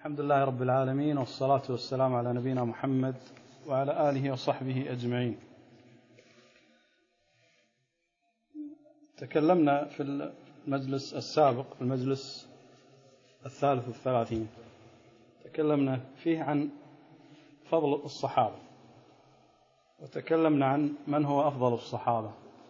الحمد لله رب العالمين، والصلاة والسلام على نبينا محمد وعلى آله وصحبه أجمعين. تكلمنا في المجلس السابق، في المجلس 33، تكلمنا فيه عن فضل الصحابة، وتكلمنا عن من هو أفضل الصحابة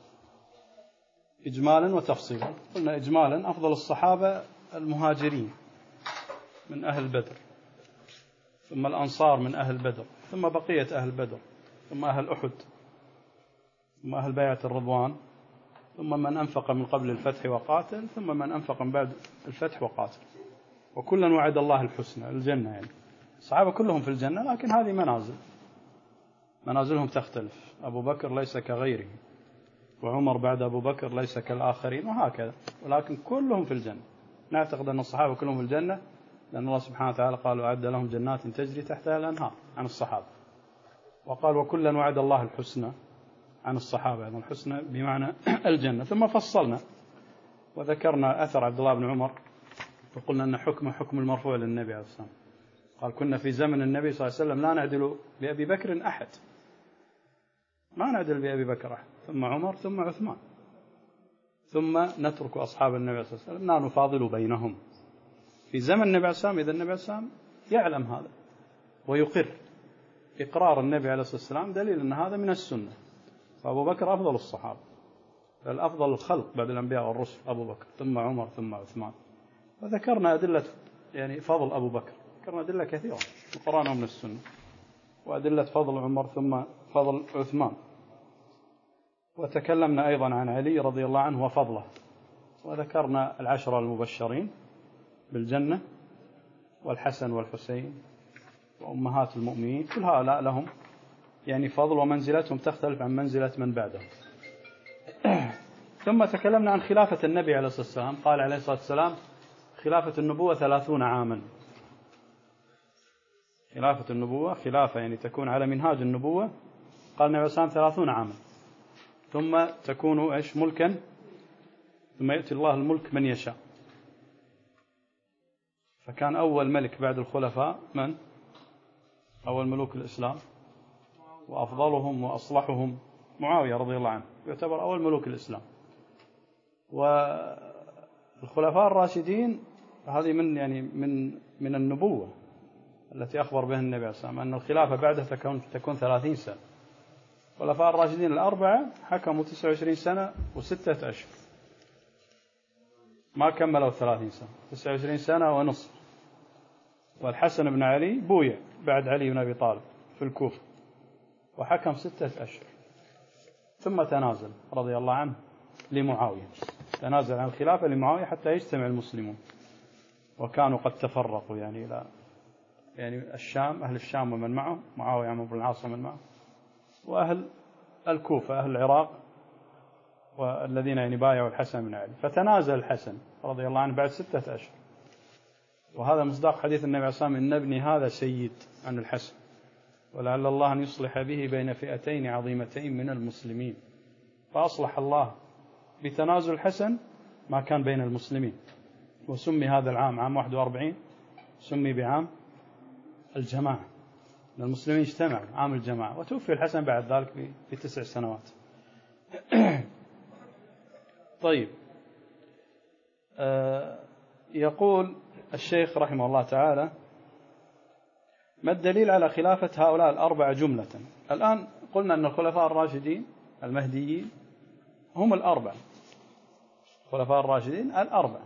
إجمالا وتفصيلا. قلنا إجمالا أفضل الصحابة المهاجرين من أهل بدر، ثم الأنصار من أهل بدر، ثم بقية أهل بدر، ثم أهل أحد، ثم أهل بيعة الرضوان، ثم من أنفق من قبل الفتح وقاتل، ثم من أنفق من بعد الفتح وقاتل. وكلا وعد الله الحسنى، الجنة. يعني الصحابة كلهم في الجنة، لكن هذه منازلهم تختلف. أبو بكر ليس كغيره، وعمر بعد أبو بكر ليس كالآخرين، وهكذا. ولكن كلهم في الجنة. نعتقد أن الصحابة كلهم في الجنة، لأن الله سبحانه وتعالى قال: وأعد لهم جنات تجري تحتها الأنهار عن الصحابة. وقال: وكلا وعد الله الحسنى عن الصحابة، يعني الحسنى بمعنى الجنة. ثم فصلنا وذكرنا أثر عبد الله بن عمر، وقلنا أن حكم المرفوع للنبي عليه الصلاة والسلام. قال: كنا في زمن النبي صلى الله عليه وسلم لا نعدل بأبي بكر أحد، ما نعدل بأبي بكر أحد، ثم عمر، ثم عثمان، ثم نترك أصحاب النبي صلى الله عليه وسلم لا نفاضل بينهم. في زمن النبي عليه الصلاة والسلام، إذا النبي عليه الصلاة والسلام يعلم هذا ويقر. إقرار النبي عليه الصلاة والسلام دليل أن هذا من السنة. فأبو بكر أفضل الصحابة، الأفضل الخلق بعد الأنبياء والرسل أبو بكر، ثم عمر، ثم عثمان. وذكرنا أدلة يعني فضل أبو بكر، ذكرنا أدلة كثيرة في القرآن ومن السنة، وأدلة فضل عمر ثم فضل عثمان. وتكلمنا أيضا عن علي رضي الله عنه وفضله، وذكرنا العشرة المبشرين بالجنة، والحسن والحسين وأمهات المؤمنين. كل هؤلاء لهم يعني فضل، ومنزلتهم تختلف عن منزلة من بعدهم. ثم تكلمنا عن خلافة النبي عليه الصلاة والسلام. قال عليه الصلاة والسلام: خلافة النبوة 30 عاما. خلافة النبوة، خلافة يعني تكون على منهاج النبوة. قال النبي عليه الصلاة والسلام: 30 عاما، ثم تكون ملكا، ثم يأتي الله الملك من يشاء. فكان أول ملك بعد الخلفاء من؟ أول ملوك الإسلام وأفضلهم وأصلحهم معاوية رضي الله عنه، يعتبر أول ملوك الإسلام. والخلفاء الراشدين هذه من النبوة التي أخبر بها النبي عليه الصلاة والسلام، أن الخلافة بعدها تكون 30 سنة. الخلفاء الراشدين الأربعة حكموا 29 سنة و6 أشهر، ما كملوا 30 سنة، 29 سنة ونصف. والحسن بن علي بويع بعد علي بن أبي طالب في الكوفة، وحكم 6 أشهر، ثم تنازل رضي الله عنه لمعاوية، تنازل عن الخلافة لمعاوية حتى يجتمع المسلمون. وكانوا قد تفرقوا يعني إلى الشام، أهل الشام ومن معه، معاوية عمرو بن العاص ومن معه، وأهل الكوفة أهل العراق، والذين بايعوا الحسن بن علي. فتنازل الحسن رضي الله عنه بعد 6 أشهر، وهذا مصداق حديث النبي عليه الصلاة والسلام: إن ابني هذا سيد، عن الحسن، ولعل الله أن يصلح به بين فئتين عظيمتين من المسلمين. فأصلح الله بتنازل الحسن ما كان بين المسلمين. وسمي هذا العام، عام 41، سمي بعام الجماعة، أن المسلمين اجتمعوا عام الجماعة. وتوفي الحسن بعد ذلك ب9 سنوات. طيب، يقول الشيخ رحمه الله تعالى: ما الدليل على خلافة هؤلاء الأربعة جملة؟ الآن قلنا أن الخلفاء الراشدين المهديين هم الأربعة، الخلفاء الراشدين الأربعة.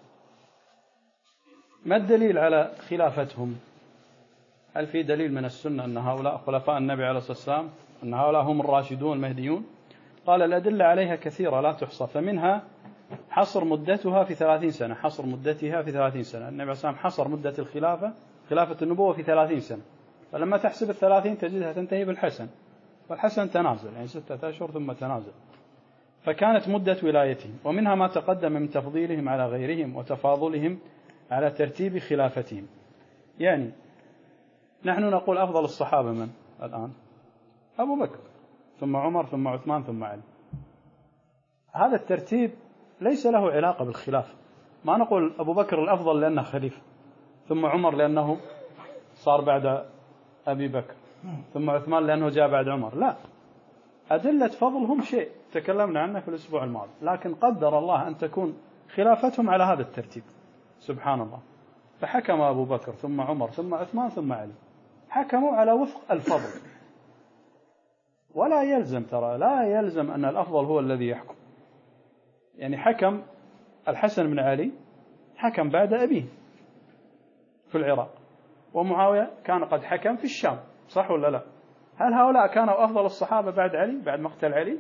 ما الدليل على خلافتهم؟ هل في دليل من السنة أن هؤلاء خلفاء النبي عليه الصلاة والسلام، أن هؤلاء هم الراشدون المهديون؟ قال: الأدلة عليها كثيرة لا تحصى، فمنها حصر مدتها في 30 سنة، حصر مدتها في 30 سنة. النبي عليه الصلاة والسلام حصر مدة خلافة النبوة في 30 سنة. فلما تحسب 30 تجدها تنتهي بالحسن، والحسن تنازل يعني 6 أشهر ثم تنازل. فكانت مدة ولايتهم. ومنها ما تقدم من تفضيلهم على غيرهم وتفاضلهم على ترتيب خلافتهم. يعني نحن نقول أفضل الصحابة من الآن؟ أبو بكر، ثم عمر، ثم عثمان، ثم علي. هذا الترتيب ليس له علاقة بالخلافة. ما نقول أبو بكر الأفضل لأنه خليفة، ثم عمر لأنه صار بعد أبي بكر، ثم عثمان لأنه جاء بعد عمر. لا، أدلة فضلهم شيء تكلمنا عنه في الأسبوع الماضي، لكن قدر الله أن تكون خلافتهم على هذا الترتيب سبحان الله. فحكم أبو بكر ثم عمر ثم عثمان ثم علي، حكموا على وفق الفضل. ولا يلزم، ترى لا يلزم أن الأفضل هو الذي يحكم. يعني حكم الحسن بن علي حكم بعد أبيه في العراق، ومعاوية كان قد حكم في الشام، صح ولا لا؟ هل هؤلاء كانوا أفضل الصحابة بعد علي، بعد مقتل علي؟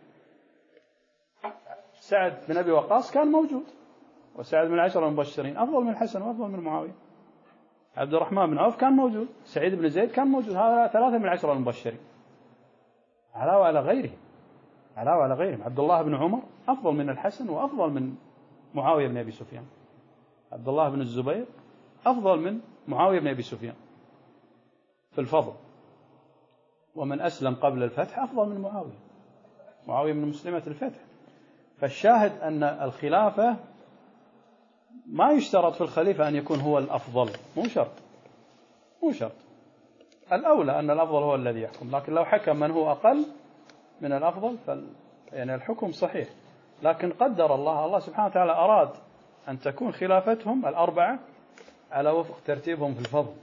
سعد بن أبي وقاص كان موجود، وسعد من العشرة المبشرين أفضل من الحسن وأفضل من معاوية. عبد الرحمن بن عوف كان موجود، سعيد بن زيد كان موجود، هؤلاء ثلاثة من العشرة المبشرين. علاوة على غيرهم، علاوة على غيرهم. عبد الله بن عمر أفضل من الحسن وأفضل من معاوية بن أبي سفيان. عبد الله بن الزبير أفضل من معاوية بن أبي سفيان في الفضل. ومن أسلم قبل الفتح أفضل من معاوية، معاوية من مسلمة الفتح. فالشاهد أن الخلافة ما يشترط في الخليفة أن يكون هو الأفضل، مو شرط. الأولى أن الأفضل هو الذي يحكم، لكن لو حكم من هو أقل من الأفضل يعني الحكم صحيح. لكن قدر الله سبحانه وتعالى أراد أن تكون خلافتهم الأربعة على وفق ترتيبهم في الفضل.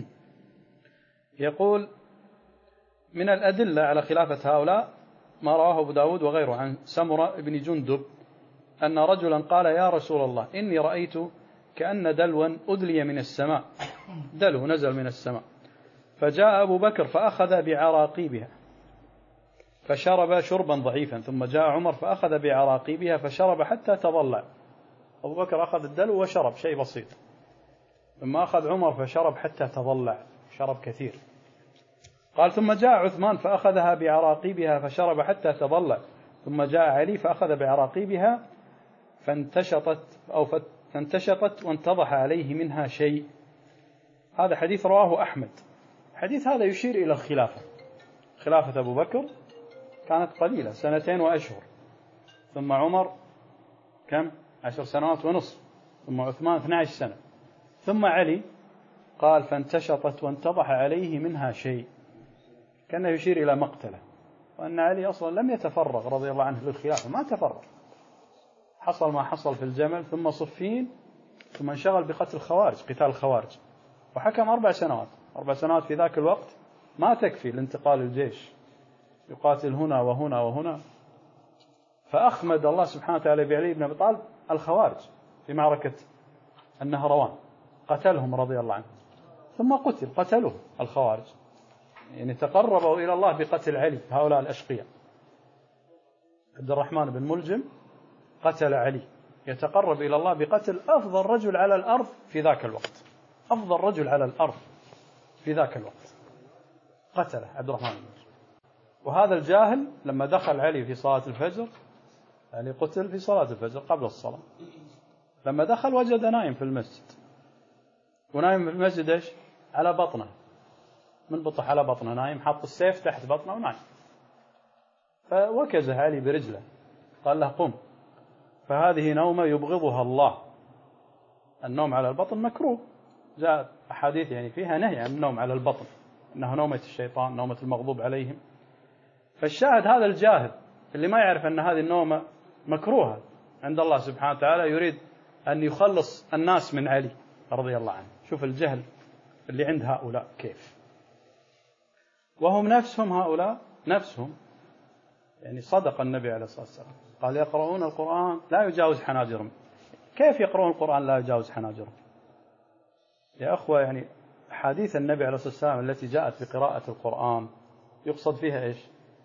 يقول من الأدلة على خلافة هؤلاء ما رواه أبو داود وغيره عن سمرة بن جندب أن رجلا قال يا رسول الله إني رأيت كأن دلوا أدلي من السماء، دلو نزل من السماء، فجاء أبو بكر فأخذ بعراقيبها فشرب شربا ضعيفا، ثم جاء عمر فأخذ بعراقيبها فشرب حتى تضلع. أبو بكر أخذ الدلو وشرب شيء بسيط، ثم أخذ عمر فشرب حتى تضلع، شرب كثير. قال ثم جاء عثمان فأخذها بعراقيبها فشرب حتى تضلع، ثم جاء علي فأخذ بعراقيبها فانتشطت وانتضح عليه منها شيء. هذا حديث رواه أحمد. حديث هذا يشير إلى الخلافة. خلافة أبو بكر كانت قليلة، 2 وأشهر، ثم عمر كم 10 سنوات ونصف، ثم عثمان 12 سنة، ثم علي قال فانتشطت وانتضح عليه منها شيء، كان يشير إلى مقتله، وأن علي أصلا لم يتفرغ رضي الله عنه للخلافة، ما تفرغ، حصل ما حصل في الجمل ثم صفين، ثم انشغل بقتل الخوارج، قتال الخوارج، وحكم 4 سنوات. 4 سنوات في ذاك الوقت ما تكفي لانتقال الجيش، يقاتل هنا وهنا وهنا. فأخمد الله سبحانه وتعالى بعلي بن أبي طالب الخوارج في معركة النهروان، قتلهم رضي الله عنه، ثم قتلوه الخوارج، يعني تقربوا إلى الله بقتل علي. هؤلاء الأشقياء عبد الرحمن بن ملجم قتل علي، يتقرب إلى الله بقتل أفضل رجل على الأرض في ذاك الوقت، أفضل رجل على الأرض في ذاك الوقت قتله عبد الرحمن بن ملجم. وهذا الجاهل لما دخل علي في صلاة الفجر، علي قتل في صلاة الفجر قبل الصلاة، لما دخل وجد نايم في المسجد، ونايم في المسجد إيش؟ على بطنه، من بطح على بطنه نايم، حط السيف تحت بطنه ونايم. فوكزه علي برجله قال له قم، فهذه نومة يبغضها الله. النوم على البطن مكروه، جاء أحاديث يعني فيها نهي عن النوم على البطن، إنه نومة الشيطان، نومة المغضوب عليهم. فالشاهد هذا الجاهل اللي ما يعرف أن هذه النومة مكروهة عند الله سبحانه وتعالى يريد أن يخلص الناس من علي رضي الله عنه. شوف الجهل اللي عند هؤلاء كيف، وهم نفسهم، هؤلاء نفسهم يعني صدق النبي عليه الصلاة والسلام قال يقرؤون القرآن لا يجاوز حناجرهم. كيف يقرؤون القرآن لا يجاوز حناجرهم يا أخوة؟ يعني حديث النبي عليه الصلاة والسلام التي جاءت بقراءة القرآن يقصد فيها إيش؟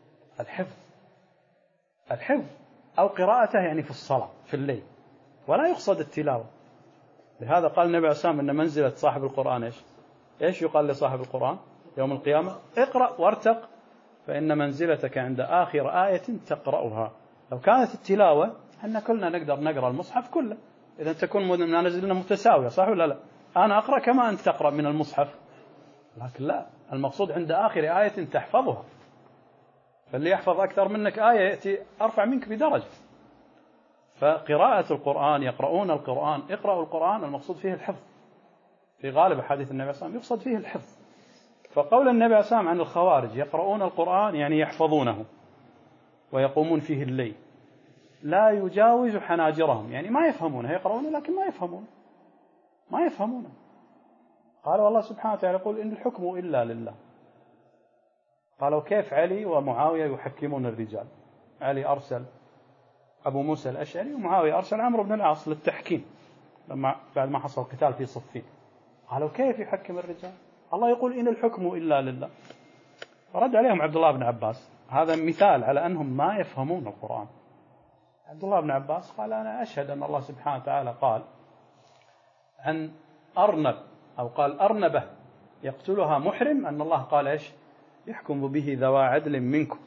الحفظ أو قراءته يعني في الصلاة في الليل، ولا يقصد التلاوة. لهذا قال النبي عليه الصلاة والسلام أن منزلة صاحب القرآن إيش يقال لصاحب القرآن يوم القيامة؟ اقرأ وارتق فإن منزلتك عند آخر آية تقرأها. لو كانت التلاوة احنا كلنا نقدر نقرأ المصحف كله، إذا تكون منازلنا متساوية، صح ولا لا؟ أنا أقرأ كما أنت تقرأ من المصحف، لكن لا، المقصود عند آخر آية تحفظها، فاللي يحفظ أكثر منك آية يأتي أرفع منك بدرجة. فقراءة القرآن، يقرؤون القرآن، اقرأوا القرآن، المقصود فيه الحفظ، في غالب حديث النبي صلى الله عليه وسلم يقصد فيه الحفظ. فقول النبي عليه الصلاة والسلام عن الخوارج يقرؤون القرآن يعني يحفظونه ويقومون فيه الليل، لا يجاوز حناجرهم، يعني ما يفهمونه، يقرؤونه لكن ما يفهمونه. قال والله سبحانه وتعالى يقول إن الحكم إلا لله. قالوا كيف علي ومعاوية يحكمون الرجال؟ علي أرسل أبو موسى الأشعري ومعاوية أرسل عمرو بن العاص للتحكيم بعد ما حصل قتال في صفين. قالوا كيف يحكم الرجال؟ الله يقول إن الحكم إلا لله. فرد عليهم عبد الله بن عباس، هذا مثال على أنهم ما يفهمون القرآن. عبد الله بن عباس قال أنا أشهد أن الله سبحانه وتعالى قال عن أرنب أو قال أرنبة يقتلها محرم، أن الله قال إيش؟ يحكم به ذوى عدل منكم.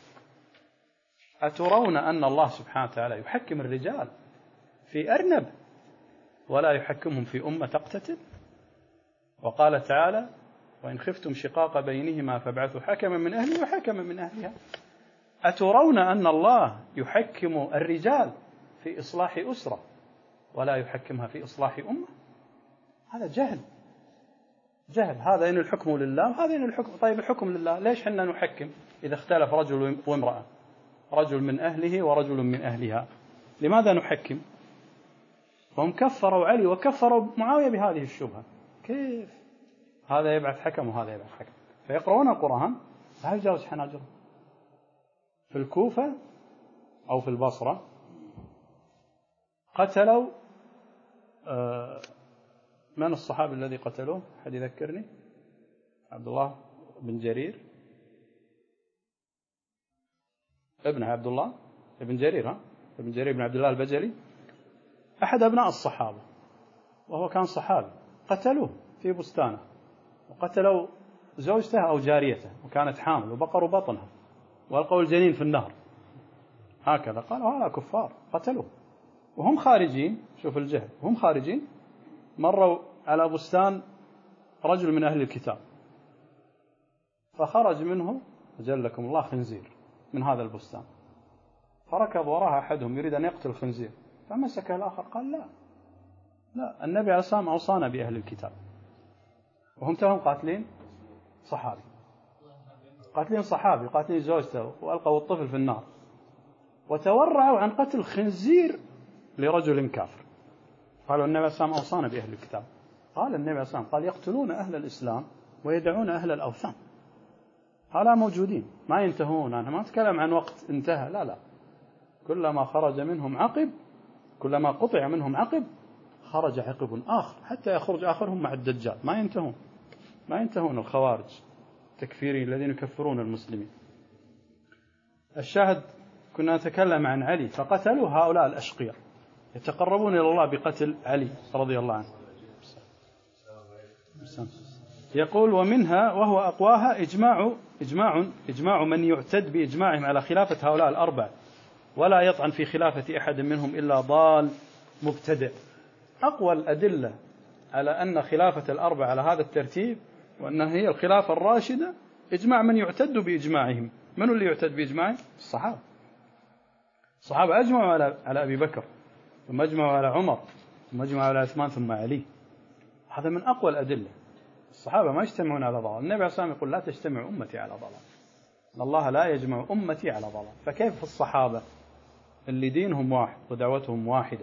أترون أن الله سبحانه وتعالى يحكم الرجال في أرنب ولا يحكمهم في أمة تقتتل؟ وقال تعالى وإن خفتم شقاق بينهما فابعثوا حكما من أهله وحكما من أهلها. أترون أن الله يحكم الرجال في إصلاح أسرة ولا يحكمها في إصلاح أمة؟ هذا جهل. هذا إن الحكم لله وهذا إن الحكم. طيب الحكم لله، ليش حنا نحكم إذا اختلف رجل وامرأة، رجل من أهله ورجل من أهلها، لماذا نحكم؟ فهم كفروا علي وكفروا معاوية بهذه الشبهة. كيف هذا يبعث حكم وهذا يبعث حكم؟ فيقرؤون القرآن لا يجاوز حناجرهم. في الكوفة أو في البصرة قتلوا من الصحابي الذي قتلوه؟ حد يذكرني؟ عبد الله بن جرير ابن عبد الله بن جرير، ابن جرير بن عبد الله البجلي، أحد أبناء الصحابة وهو كان صحابي. قتلوه في بستانه وقتلوا زوجته أو جاريته وكانت حامل وبقروا بطنها والقوا الجنين في النهر. هكذا قالوا هؤلاء كفار، قتلوه وهم خارجين. شوف الجهل، وهم خارجين مروا على بستان رجل من أهل الكتاب، فخرج منه أجلكم الله خنزير من هذا البستان، فركض وراها أحدهم يريد أن يقتل الخنزير، فمسكه الآخر قال لا النبي عليه الصلاة والسلام أوصانا بأهل الكتاب، وهم توهم قاتلين صحابي، قاتلين زوجته وألقوا الطفل في النار، وتورعوا عن قتل خنزير لرجل كافر. قالوا النبي عليه الصلاة والسلام أوصانا بأهل الكتاب. قال النبي عليه الصلاة والسلام قال يقتلون أهل الإسلام ويدعون أهل الأوثان. هؤلاء موجودين ما ينتهون. أنا ما أتكلم عن وقت انتهى، لا كلما خرج منهم عقب، كلما قطع منهم عقب خرج عقب آخر حتى يخرج آخرهم مع الدجال. ما ينتهون الخوارج التكفيرين الذين يكفرون المسلمين. الشاهد كنا نتكلم عن علي، فقتلوا هؤلاء الأشقياء يتقربون إلى الله بقتل علي رضي الله عنه. يقول ومنها وهو أقواها إجماع من يعتد بإجماعهم على خلافة هؤلاء الأربع ولا يطعن في خلافة أحد منهم إلا ضال مبتدع. أقوى الأدلة على أن خلافة الأربع على هذا الترتيب وأنها هي الخلافة الراشدة إجماع من يعتد بإجماعهم. من اللي يعتد بإجماعهم؟ الصحابة أجمعوا على أبي بكر، ثم أجمعوا على عمر، ثم أجمعوا على عثمان، ثم علي. هذا من أقوى الأدلة. الصحابة ما يجتمعون على ضلال. النبي عليه الصلاة والسلام يقول لا تجتمع أمتي على ضلال، إن الله لا يجمع أمتي على ضلال. فكيف الصحابة اللي دينهم واحد ودعوتهم واحدة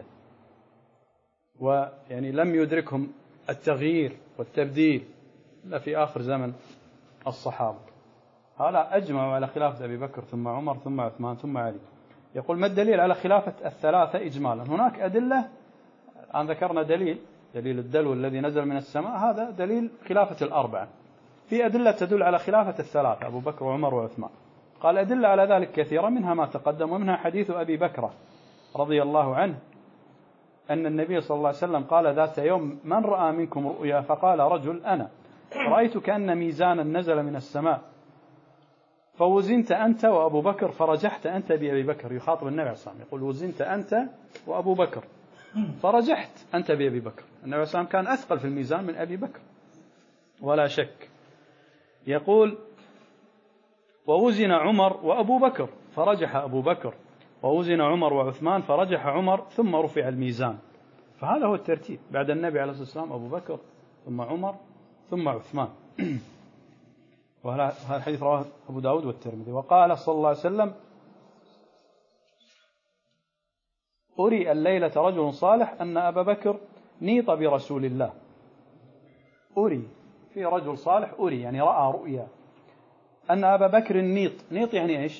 ويعني لم يدركهم التغيير والتبديل إلا في آخر زمن الصحابة؟ هؤلاء أجمعوا على خلافة أبي بكر ثم عمر ثم عثمان ثم علي. يقول ما الدليل على خلافة الثلاثة إجمالا؟ هناك أدلة. الآن ذكرنا دليل الدلو الذي نزل من السماء، هذا دليل خلافة الأربعة. في أدلة تدل على خلافة الثلاثة أبو بكر وعمر وعثمان. قال أدلة على ذلك كثيرا، منها ما تقدم، ومنها حديث أبي بكر رضي الله عنه أن النبي صلى الله عليه وسلم قال ذات يوم من رأى منكم رؤيا؟ فقال رجل أنا رأيت كأن ميزانا نزل من السماء فوزنت أنت وأبو بكر فرجحت أنت بأبي بكر. يخاطب النبي عليه الصلاة والسلام يقول وزنت أنت وأبو بكر فرجحت أنت بأبي بكر. النبي عليه الصلاة والسلام كان أثقل في الميزان من أبي بكر ولا شك. يقول ووزن عمر وأبو بكر فرجح أبو بكر، ووزن عمر وعثمان فرجح عمر، ثم رفع الميزان. فهذا هو الترتيب. بعد النبي عليه الصلاة والسلام أبو بكر ثم عمر ثم عثمان. وهذا الحديث رواه أبو داود والترمذي. وقال صلى الله عليه وسلم: أري الليلة رجل صالح أن أبا بكر نيط برسول الله. أري في رجل صالح، أري يعني رأى رؤيا أن أبا بكر نيط يعني إيش؟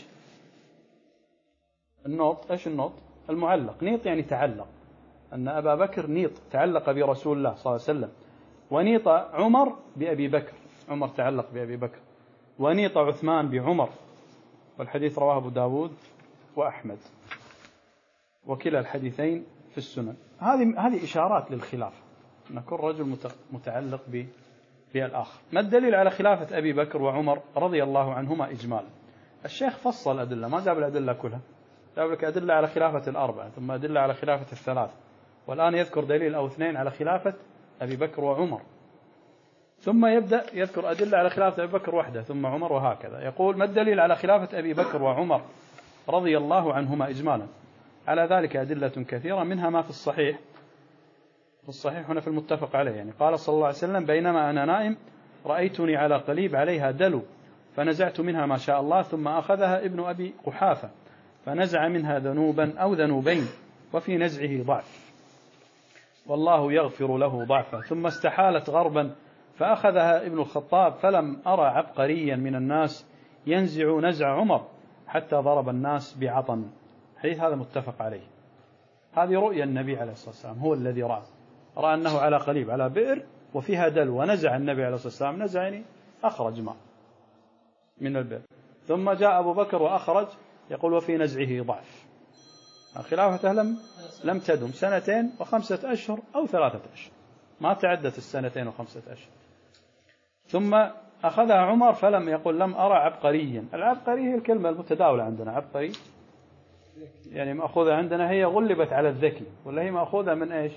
النوط. إيش النوط؟ المعلق. نيط يعني تعلق، أن أبا بكر نيط تعلق برسول الله صلى الله عليه وسلم. ونيط عمر بأبي بكر، عمر تعلق بأبي بكر. ونيط عثمان بعمر. والحديث رواه أبو داود وأحمد، وكلا الحديثين في السنن. هذه إشارات للخلافة، أن كل رجل متعلق بالآخر. ما الدليل على خلافة أبي بكر وعمر رضي الله عنهما إجمالا؟ الشيخ فصل أدلة، ما جاب الأدلة كلها، جاب لك أدلة على خلافة الأربعة، ثم أدلة على خلافة الثلاثة، والآن يذكر دليل أو اثنين على خلافة أبي بكر وعمر، ثم يبدأ يذكر أدلة على خلافة أبي بكر وحده ثم عمر، وهكذا. يقول: ما الدليل على خلافة أبي بكر وعمر رضي الله عنهما إجمالا؟ على ذلك أدلة كثيرة، منها ما في الصحيح. في الصحيح هنا في المتفق عليه، يعني قال صلى الله عليه وسلم: بينما أنا نائم رأيتني على قليب عليها دلو، فنزعت منها ما شاء الله، ثم أخذها ابن أبي قحافة فنزع منها ذنوبا أو ذنوبين، وفي نزعه ضعف، والله يغفر له ضعفه. ثم استحالت غربا فأخذها ابن الخطاب، فلم أرى عبقريا من الناس ينزع نزع عمر حتى ضرب الناس بعطن. حديث هذا متفق عليه. هذه رؤيا النبي عليه الصلاة والسلام، هو الذي رأى أنه على قليب على بئر وفيها دلو، ونزع النبي عليه الصلاة والسلام، نزع يعني أخرج ماء من البئر. ثم جاء أبو بكر وأخرج، يقول: وفي نزعه ضعف. خلافته لم تدم 2 و5 أشهر أو 3 أشهر، ما تعدت 2 و5 أشهر. ثم أخذها عمر، فلم يقول: لم أرى عبقريا. العبقري هي الكلمة المتداولة عندنا، عبقري يعني مأخوذة عندنا، هي غلبت على الذكي، ولا هي مأخوذة من إيش؟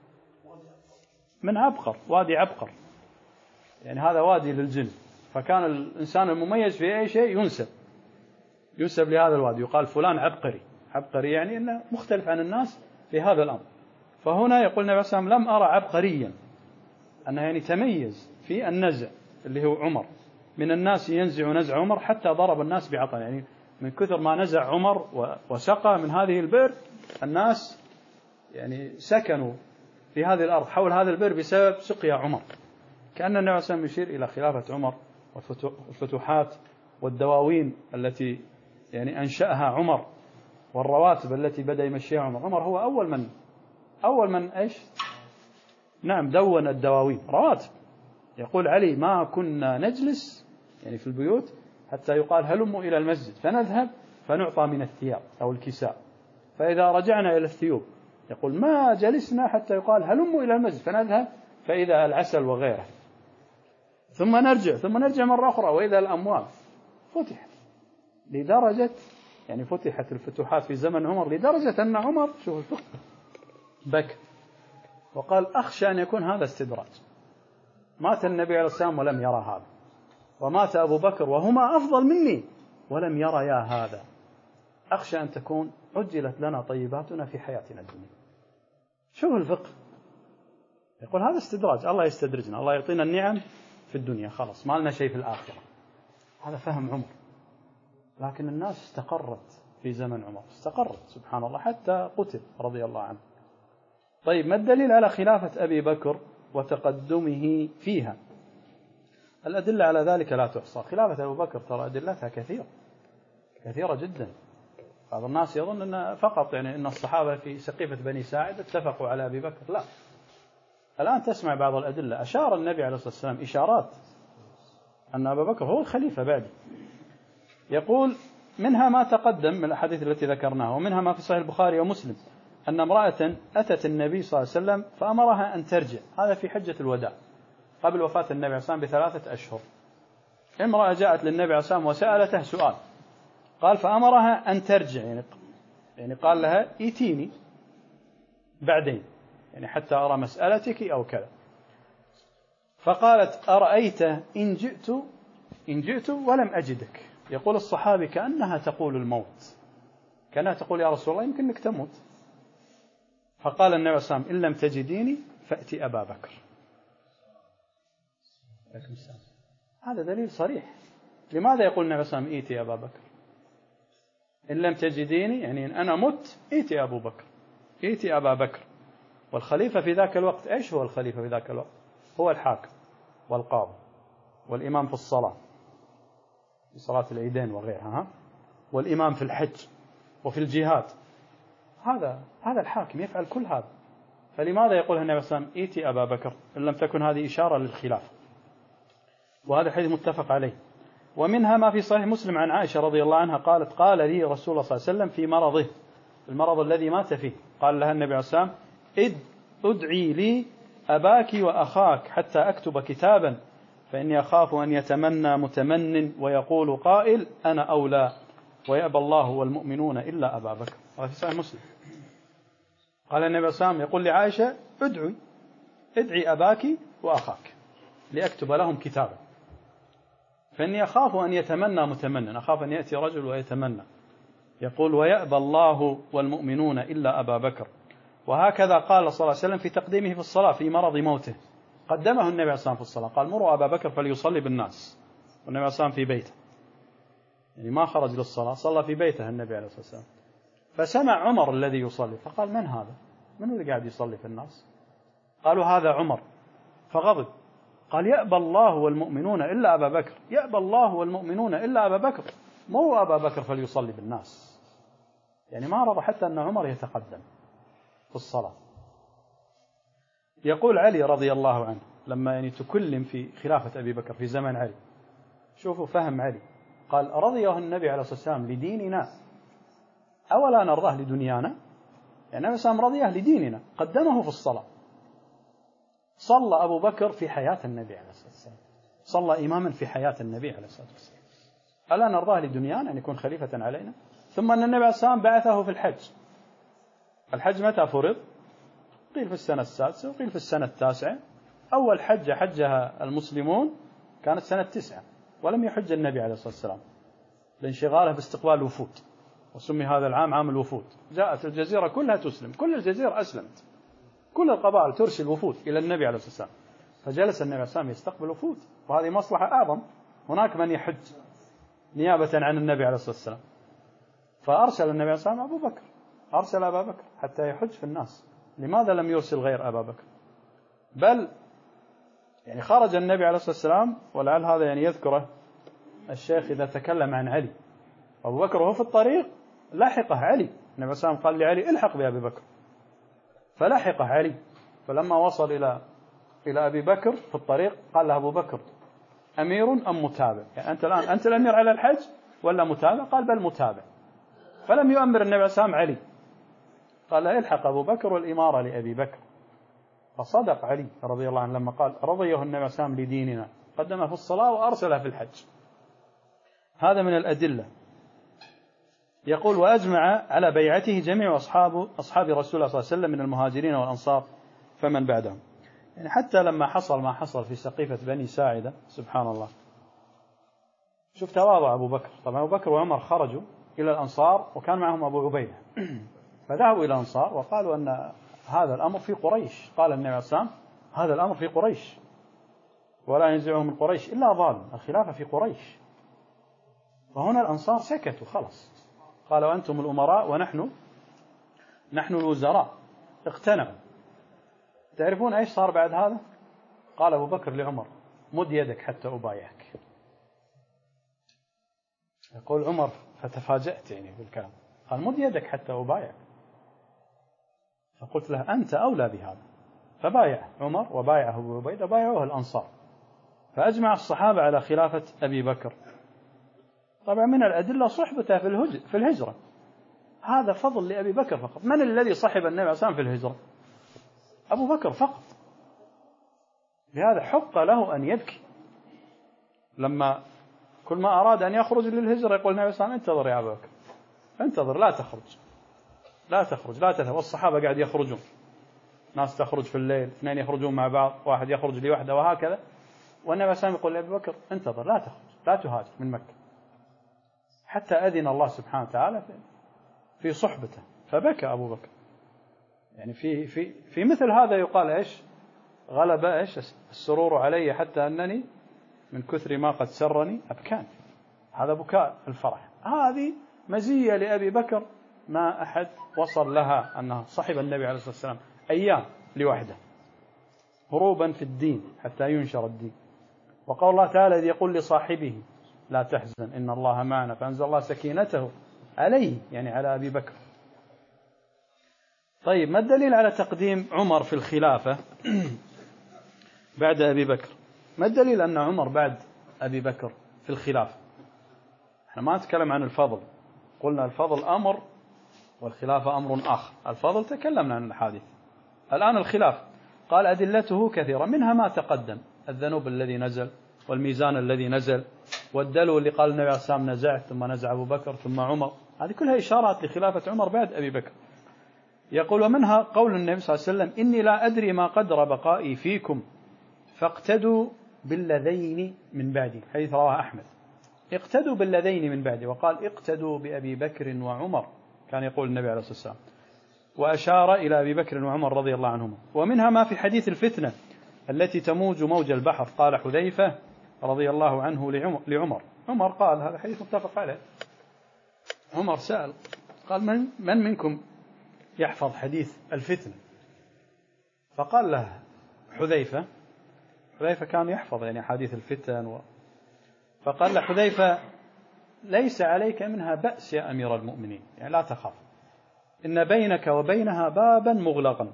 من عبقر، وادي عبقر، يعني هذا وادي للجن، فكان الإنسان المميز في أي شيء ينسب لهذا الوادي، يقال فلان عبقري. عبقري يعني أنه مختلف عن الناس في هذا الأمر. فهنا يقول النبي صلى الله عليه وسلم: لم أرى عبقريا، أنه يعني تميز في النزع اللي هو عمر. من الناس ينزع نزع عمر حتى ضرب الناس بعطن، يعني من كثر ما نزع عمر وسقى من هذه البئر، الناس يعني سكنوا في هذه الأرض حول هذا البئر بسبب سقيا عمر. كأن النبي صلى الله عليه وسلم يشير إلى خلافة عمر والفتوحات والدواوين التي يعني أنشأها عمر، والرواتب التي بدأ يمشيها عمر. عمر هو أول من إيش؟ نعم، دون الدواوين، رواتب. يقول علي: ما كنا نجلس يعني في البيوت حتى يقال هلموا إلى المسجد فنذهب فنعطى من الثياب أو الكساء، فإذا رجعنا إلى الثيوب يقول: ما جلسنا حتى يقال هلموا إلى المسجد فنذهب فإذا العسل وغيره، ثم نرجع مرة أخرى وإذا الأموال فتحت. لدرجة يعني فتحت الفتوحات في زمن عمر لدرجة أن عمر بكى وقال: أخشى أن يكون هذا استدراج. مات النبي عليه الصلاة والسلام ولم يرى هذا، ومات أبو بكر وهما أفضل مني ولم يرى هذا. أخشى أن تكون عجلت لنا طيباتنا في حياتنا الدنيا. شوف الفقه، يقول هذا استدراج، الله يستدرجنا، الله يعطينا النعم في الدنيا، خلاص ما لنا شيء في الآخرة. هذا فهم عمر. لكن الناس استقرت في زمن عمر، استقرت سبحان الله حتى قتل رضي الله عنه. طيب، ما الدليل على خلافة أبي بكر وتقدمه فيها؟ الأدلة على ذلك لا تحصى. خلافة أبي بكر ترى أدلتها كثيرة جدا. بعض الناس يظن أن فقط يعني أن الصحابة في سقيفة بني ساعد اتفقوا على أبي بكر، لا. الآن تسمع بعض الأدلة، أشار النبي عليه الصلاة والسلام إشارات أن أبا بكر هو الخليفة بعد. يقول: منها ما تقدم من الأحاديث التي ذكرناها، ومنها ما في صحيح البخاري ومسلم أن امرأة أتت النبي صلى الله عليه وسلم فأمرها أن ترجع، هذا في حجة الوداع قبل وفاة النبي عليه الصلاة والسلام ب3 أشهر. امرأة جاءت للنبي عليه الصلاة والسلام وسألته سؤال، قال فأمرها أن ترجع، يعني قال لها: ائتيني بعدين يعني حتى أرى مسألتك أو كذا. فقالت: أرأيت إن جئت ولم أجدك. يقول الصحابي: كأنها تقول الموت، كأنها تقول: يا رسول الله يمكنك تموت. فقال النبي صلى الله عليه وسلم: إن لم تجديني فأتي أبا بكر. هذا دليل صريح. لماذا يقول النبي صلى الله عليه وسلم ائتي أبا بكر؟ إن لم تجديني، يعني إن أنا مت، ائتي أبو بكر، ائتي أبا بكر. والخليفة في ذاك الوقت إيش هو الخليفة في ذاك الوقت؟ هو الحاكم والقاضي والإمام في الصلاة، في صلاة العيدين وغيرها، والإمام في الحج وفي الجهاد. هذا الحاكم يفعل كل هذا. فلماذا يقولها النبي صلى الله عليه وسلم ائتي أبا بكر إن لم تكن هذه إشارة للخلافة؟ وهذا الحديث متفق عليه. ومنها ما في صحيح مسلم عن عائشة رضي الله عنها قالت قال لي رسول الله صلى الله عليه وسلم في مرضه، المرض الذي مات فيه، قال لها النبي عليه الصلاة والسلام ادعي لي أباك وأخاك حتى أكتب كتابا فإني أخاف أن يتمنى متمن ويقول قائل أنا أولى ويأبى الله والمؤمنون إلا أبا بكر. هذا في صحيح مسلم. قال النبي صلى الله عليه وسلم يقول لعائشة ادعي أباك وأخاك لأكتب لهم كتابا فإني أخاف أن يتمنى متمن، أخاف أن يأتي رجل ويتمنى يقول ويأبى الله والمؤمنون إلا أبا بكر. وهكذا قال صلى الله عليه وسلم في تقديمه في الصلاة في مرض موته، قدمه النبي عليه الصلاة والسلام في الصلاة، قال مروا أبا بكر فليصلي بالناس، والنبي عليه الصلاة والسلام في بيته، يعني ما خرج للصلاة، صلى في بيته النبي عليه الصلاة والسلام. فسمع عمر الذي يصلي فقال من هذا؟ من اللي قاعد يصلي في الناس؟ قالوا هذا عمر، فغضب قال يأبى الله والمؤمنون إلا أبا بكر، يأبى الله والمؤمنون إلا أبا بكر، مروا أبا بكر فليصلي بالناس. يعني ما رضى حتى أن عمر يتقدم في الصلاة. يقول علي رضي الله عنه لما يعني تكلم في خلافة أبي بكر في زمن علي، شوفوا فهم علي، قال رضيه النبي عليه الصلاة والسلام لديننا أولا نرضاه لدنيانا، يعني النبي صلى الله عليه وسلم رضيه لديننا، قدمه في الصلاة. صلى أبو بكر في حياة النبي عليه الصلاة والسلام، صلى إماما في حياة النبي عليه الصلاة والسلام، ألا نرضاه لدنيانا أن يكون خليفة علينا؟ ثم أن النبي عليه الصلاة والسلام بعثه في الحج. الحج متى فرض؟ قيل في السنة السادسة وقيل في السنة التاسعة. أول حجة حجها المسلمون كانت سنة 9، ولم يحج النبي عليه الصلاة والسلام لانشغاله باستقبال الوفود، وسمي هذا العام عام الوفود. جاءت الجزيرة كلها تسلم، كل الجزيرة أسلمت، كل القبائل ترسل وفود إلى النبي عليه الصلاة والسلام، فجلس النبي عليه الصلاة والسلام يستقبل وفود، وهذه مصلحة أعظم. هناك من يحج نيابة عن النبي عليه الصلاة والسلام، فأرسل النبي عليه الصلاة والسلام أبو بكر، أرسل أبا بكر حتى يحج في الناس. لماذا لم يرسل غير أبا بكر؟ بل يعني خرج النبي عليه الصلاة والسلام، ولعل هذا يعني يذكره الشيخ إذا تكلم عن علي، أبو بكر وهو في الطريق لحقه علي، النبي عليه الصلاة والسلام قال لعلي الحق بأبي بكر، فلحقه علي. فلما وصل إلى أبي بكر في الطريق قال له أبو بكر أمير أم متابع؟ يعني أنت الأمير على الحج ولا متابع؟ قال بل متابع. فلم يؤمر النبي عليه الصلاة والسلام علي، قال الحق أبو بكر والإمارة لأبي بكر. فصدق علي رضي الله عنه لما قال رضيه النبي عليه الصلاة والسلام لديننا، قدمه في الصلاة وأرسله في الحج. هذا من الأدلة. يقول وأجمع على بيعته جميع أصحاب رسول الله صلى الله عليه وسلم من المهاجرين والأنصار فمن بعدهم. يعني حتى لما حصل ما حصل في سقيفة بني ساعدة، سبحان الله، شوف تواضع أبو بكر. طبعا أبو بكر وعمر خرجوا إلى الأنصار وكان معهم أبو عبيدة، فذهبوا إلى الأنصار وقالوا أن هذا الأمر في قريش. قال النبي عليه الصلاة والسلام هذا الأمر في قريش ولا ينزعه من قريش إلا ظالم، الخلافة في قريش. فهنا الأنصار سكتوا خلاص، قالوا أنتم الأمراء ونحن الوزراء، اقتنعوا. تعرفون إيش صار بعد هذا؟ قال أبو بكر لعمر مد يدك حتى أبايعك. يقول عمر فتفاجأت يعني بالكلام، قال مد يدك حتى أبايعك. فقلت له أنت أولى بهذا. فبايع عمر وبايعه أبو عبيدة، بايعوه الأنصار، فأجمع الصحابة على خلافة أبي بكر. طبعا من الأدلة صحبته في الهجرة، هذا فضل لأبي بكر فقط. من الذي صحب النبي عليه الصلاة والسلام في الهجرة؟ أبو بكر فقط. لهذا حق له أن يبكي لما كل ما أراد أن يخرج للهجرة يقول النبي صلى الله عليه وسلم انتظر يا أبو بكر، انتظر، لا تخرج لا تذهب. والصحابة قاعد يخرجون، ناس تخرج في الليل، اثنين يخرجون مع بعض، واحد يخرج لوحده، وهكذا. والنبي صلى الله عليه وسلم يقول لأبي بكر انتظر، لا تخرج، لا تهاجر من مكة، حتى أذن الله سبحانه وتعالى في صحبته. فبكى أبو بكر. يعني في مثل هذا يقال إيش؟ غلب إيش السرور علي حتى أنني من كثر ما قد سرني أبكان. هذا بكاء الفرح. هذه مزية لأبي بكر ما أحد وصل لها، أنه صحب النبي عليه الصلاة والسلام أيام لوحده هروبا في الدين حتى ينشر الدين. وقال الله تعالى يقول لصاحبه لا تحزن إن الله معنا، فأنزل الله سكينته عليه، يعني على أبي بكر. طيب، ما الدليل على تقديم عمر في الخلافة بعد أبي بكر؟ ما الدليل أن عمر بعد أبي بكر في الخلافة؟ احنا ما نتكلم عن الفضل، قلنا الفضل أمر والخلافة أمر آخر. الفضل تكلمنا عن الحادث، الآن الخلافة. قال أدلته كثيرة، منها ما تقدم، الذنوب الذي نزل والميزان الذي نزل والدلو اللي قال النبي عليه الصلاة والسلام نزعت، ثم نزع أبو بكر ثم عمر. هذه كلها إشارات لخلافة عمر بعد أبي بكر. يقول ومنها قول النبي صلى الله عليه وسلم إني لا أدري ما قدر بقائي فيكم فاقتدوا بالذين من بعدي، حديث رواه أحمد. اقتدوا بالذين من بعدي، وقال اقتدوا بأبي بكر وعمر، كان يقول النبي عليه الصلاة والسلام، وأشار إلى أبي بكر وعمر رضي الله عنهما. ومنها ما في حديث الفتنة التي تموج موج البحر، قال حذيفة رضي الله عنه لعمر، عمر قال، هذا حديث متفق عليه، عمر سأل قال من منكم يحفظ حديث الفتنة؟ فقال له حذيفة كان يحفظ يعني حديث الفتن فقال له حذيفة ليس عليك منها بأس يا أمير المؤمنين، يعني لا تخاف، إن بينك وبينها بابا مغلقا،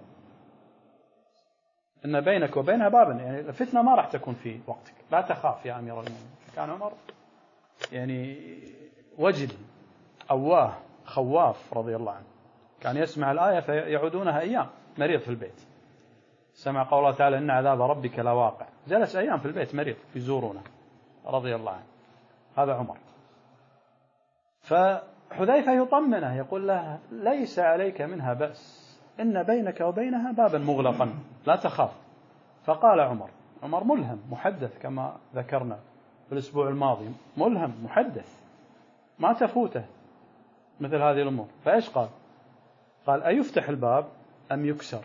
إن بينك وبينها بابا، يعني الفتنة ما راح تكون في وقتك، لا تخاف يا أمير المؤمنين. كان عمر يعني وجل أواه خواف رضي الله عنه، كان يسمع الآية فيعودونها أيام مريض في البيت، سمع قول الله تعالى إن عذاب ربك لواقع، جلس أيام في البيت مريض يزورونه رضي الله عنه. هذا عمر. فحذيفة يطمنه يقول له ليس عليك منها بأس، إن بينك وبينها بابا مغلقا لا تخاف. فقال عمر ملهم محدث كما ذكرنا في الأسبوع الماضي، ملهم محدث ما تفوته مثل هذه الأمور. فإيش قال أيفتح الباب أم يكسر؟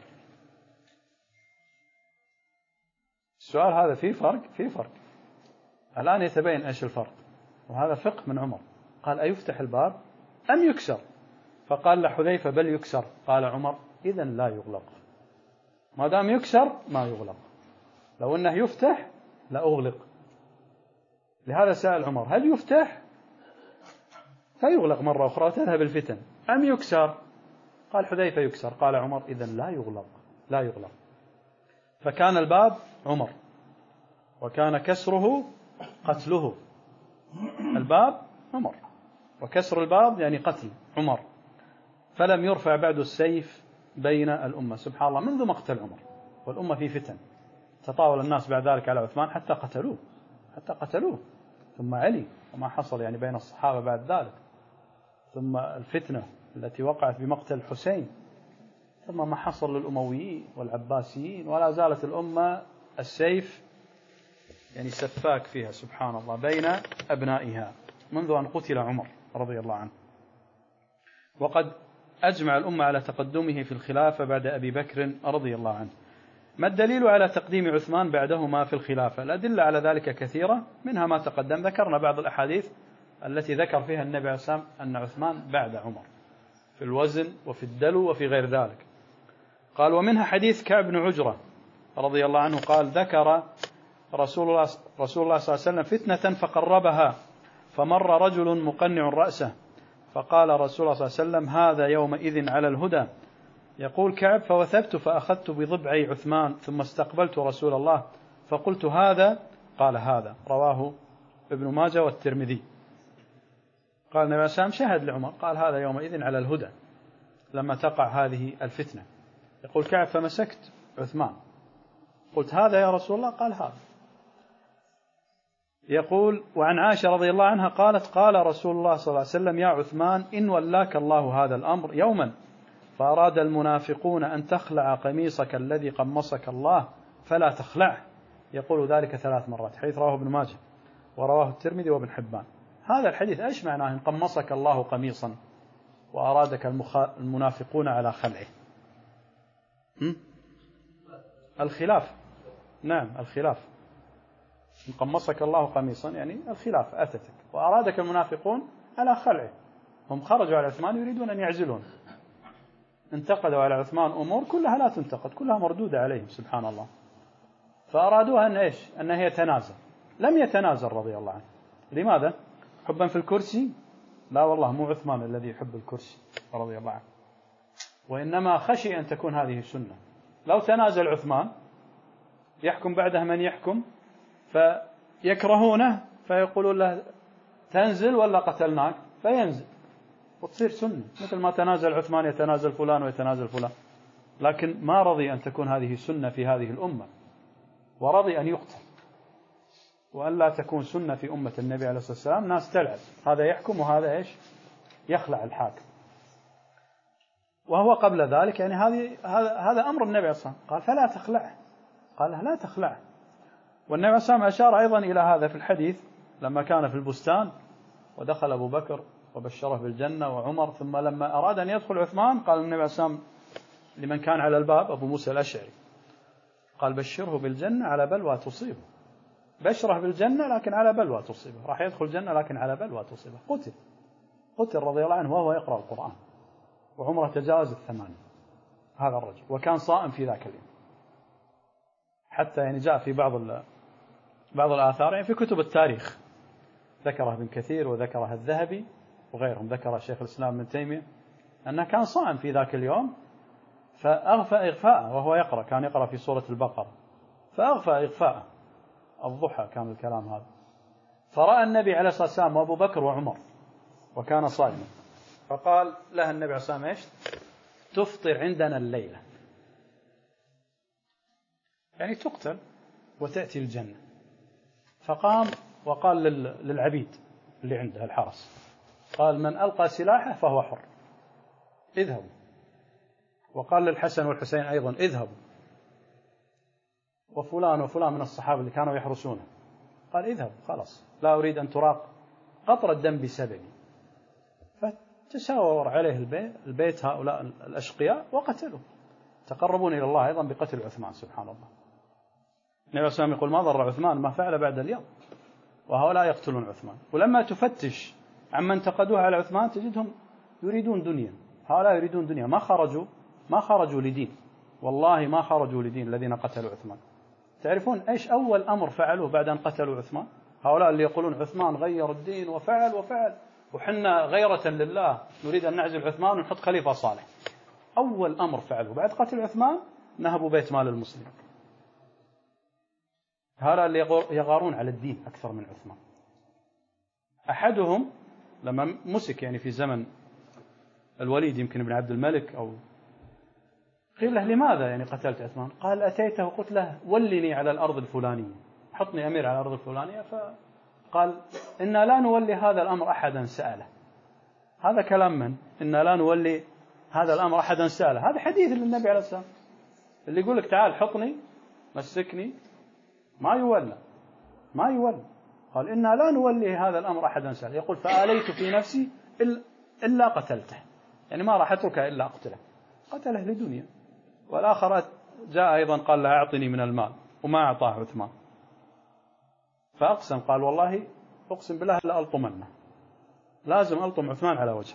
السؤال هذا فيه فرق الآن يتبين إيش الفرق، وهذا فقه من عمر. قال أيفتح الباب أم يكسر؟ فقال لحذيفة بل يكسر. قال عمر إذن لا يغلق، ما دام يكسر ما يغلق، لو أنه يفتح لأغلق. لهذا سأل عمر هل يفتح فيغلق مرة أخرى وتذهب الفتن أم يكسر؟ قال حذيفة يكسر. قال عمر إذن لا يغلق. فكان الباب عمر، وكان كسره قتله. الباب عمر، وكسر الباب يعني قتل عمر. فلم يرفع بعد السيف بين الأمة، سبحان الله، منذ مقتل عمر والأمة في فتن. تطاول الناس بعد ذلك على عثمان حتى قتلوه، ثم علي، وما حصل يعني بين الصحابة بعد ذلك، ثم الفتنة التي وقعت بمقتل الحسين، ثم ما حصل للأمويين والعباسيين، ولا زالت الأمة السيف يعني سفاك فيها سبحان الله بين أبنائها منذ أن قتل عمر رضي الله عنه. وقد أجمع الأمة على تقدمه في الخلافة بعد أبي بكر رضي الله عنه. ما الدليل على تقديم عثمان بعدهما في الخلافة؟ الأدلة على ذلك كثيرة، منها ما تقدم، ذكرنا بعض الأحاديث التي ذكر فيها النبي عليه الصلاة والسلام أن عثمان بعد عمر في الوزن وفي الدلو وفي غير ذلك. قال ومنها حديث كعب بن عجرة رضي الله عنه قال ذكر رسول الله صلى الله عليه وسلم فتنة فقربها، فمر رجل مقنع رأسه، فقال رسول الله صلى الله عليه وسلم هذا يومئذ على الهدى. يقول كعب فوثبت فأخذت بضبعي عثمان ثم استقبلت رسول الله فقلت هذا، قال هذا. رواه ابن ماجه والترمذي. قال النبي صلى الله عليه وسلم شهد لعمر، قال هذا يومئذ على الهدى لما تقع هذه الفتنة. يقول كعب فمسكت عثمان قلت هذا يا رسول الله، قال هذا. يقول وعن عائشة رضي الله عنها قالت قال رسول الله صلى الله عليه وسلم يا عثمان إن ولاك الله هذا الأمر يوما فأراد المنافقون أن تخلع قميصك الذي قمصك الله فلا تخلعه. يقول ذلك 3 مرات، حيث رواه ابن ماجه ورواه الترمذي وابن حبان. هذا الحديث ايش معناه إن قمصك الله قميصا وأرادك المنافقون على خلعه؟ الخلاف، نعم الخلاف. إن قمصك الله قميصا يعني الخلاف أتتك، وأرادك المنافقون على خلعه، هم خرجوا على عثمان يريدون أن يعزلون، انتقدوا على عثمان أمور كلها لا تنتقد، كلها مردودة عليهم سبحان الله، فأرادوها أن إيش؟ أنها يتنازل، لم يتنازل رضي الله عنه. لماذا؟ حبا في الكرسي؟ لا والله، مو عثمان الذي يحب الكرسي رضي الله عنه، وإنما خشي أن تكون هذه سنة. لو تنازل عثمان يحكم بعده من يحكم، فيكرهونه فيقولون له تنزل ولا قتلناك، فينزل وتصير سنة، مثل ما تنازل عثمان يتنازل فلان ويتنازل فلان. لكن ما رضي أن تكون هذه سنة في هذه الأمة، ورضي أن يقتل، وأن لا تكون سنة في أمة النبي عليه الصلاة والسلام ناس تلعب، هذا يحكم وهذا إيش؟ يخلع الحاكم. وهو قبل ذلك يعني هذا أمر النبي عليه الصلاة والسلام، قال فلا تخلعه، قال لا تخلعه. والنبي عليه الصلاة والسلام أشار أيضا إلى هذا في الحديث لما كان في البستان ودخل أبو بكر وبشره بالجنة وعمر، ثم لما أراد أن يدخل عثمان قال النبي عليه الصلاة والسلام لمن كان على الباب أبو موسى الأشعري، قال بشره بالجنة على بلوى تصيبه، بشره بالجنة لكن على بلوى تصيبه، راح يدخل الجنة لكن على بلوى تصيبه. قتل رضي الله عنه وهو يقرأ القرآن، وعمره تجاوز 8 هذا الرجل، وكان صائم في ذاك اليوم. حتى يعني جاء في بعض الآثار يعني في كتب التاريخ، ذكره ابن كثير وذكره الذهبي وغيرهم، ذكر شيخ الإسلام ابن تيمية أنه كان صائم في ذاك اليوم، فأغفى إغفاء وهو يقرأ، كان يقرأ في سورة البقرة، فأغفى إغفاء الضحى كان الكلام هذا، فرأى النبي عليه الصلاة والسلام وأبو بكر وعمر وكان صائما، فقال له النبي عليه الصلاة والسلام إيش؟ تفطر عندنا الليلة، يعني تقتل وتأتي الجنة. فقام وقال للعبيد اللي عنده الحرس، قال من ألقى سلاحه فهو حر، اذهبوا. وقال للحسن والحسين أيضا اذهبوا، وفلان وفلان من الصحابة اللي كانوا يحرسونه قال اذهبوا خلاص، لا أريد أن تراق قطر الدم بسببي. فتشاور عليه البيت هؤلاء الأشقياء وقتلوا، تقربون إلى الله أيضا بقتل عثمان سبحان الله. النبي صلى الله عليه وسلم يقول ما ضر عثمان ما فعل بعد اليوم، وهؤلاء يقتلون عثمان. ولما تفتش عمن انتقدوها على عثمان تجدهم يريدون دنيا، هؤلاء يريدون دنيا، ما خرجوا لدين، والله ما خرجوا لدين الذين قتلوا عثمان. تعرفون إيش أول أمر فعلوه بعد أن قتلوا عثمان؟ هؤلاء اللي يقولون عثمان غير الدين وفعل وحنا غيرة لله نريد أن نعزل عثمان ونحط خليفة صالح. أول أمر فعلوه بعد قتل عثمان نهبوا بيت مال المسلم. هؤلاء اللي يغارون على الدين أكثر من عثمان. أحدهم لما مسك يعني في زمن الوليد يمكن ابن عبد الملك، أو قيل له لماذا يعني قتلت عثمان؟ قال أتيته وقلت له ولني على الأرض الفلانية، حطني أمير على الأرض الفلانية، فقال إنا لا نولي هذا الأمر أحدا سأله. هذا كلام من؟ إنا لا نولي هذا الأمر أحدا سأله، هذا حديث للنبي عليه الصلاة والسلام. اللي يقول لك تعال حطني مسكني ما يولى. قال إنا لا نولي هذا الأمر أحدا سأله. يقول فآليت في نفسي إلا قتلته، يعني ما راح أتركه إلا أقتله، قتله لدنيا. والآخر جاء أيضا قال له أعطني من المال وما أعطاه عثمان، فأقسم قال والله أقسم بالله لألطمنه، لازم ألطم عثمان على وجهه.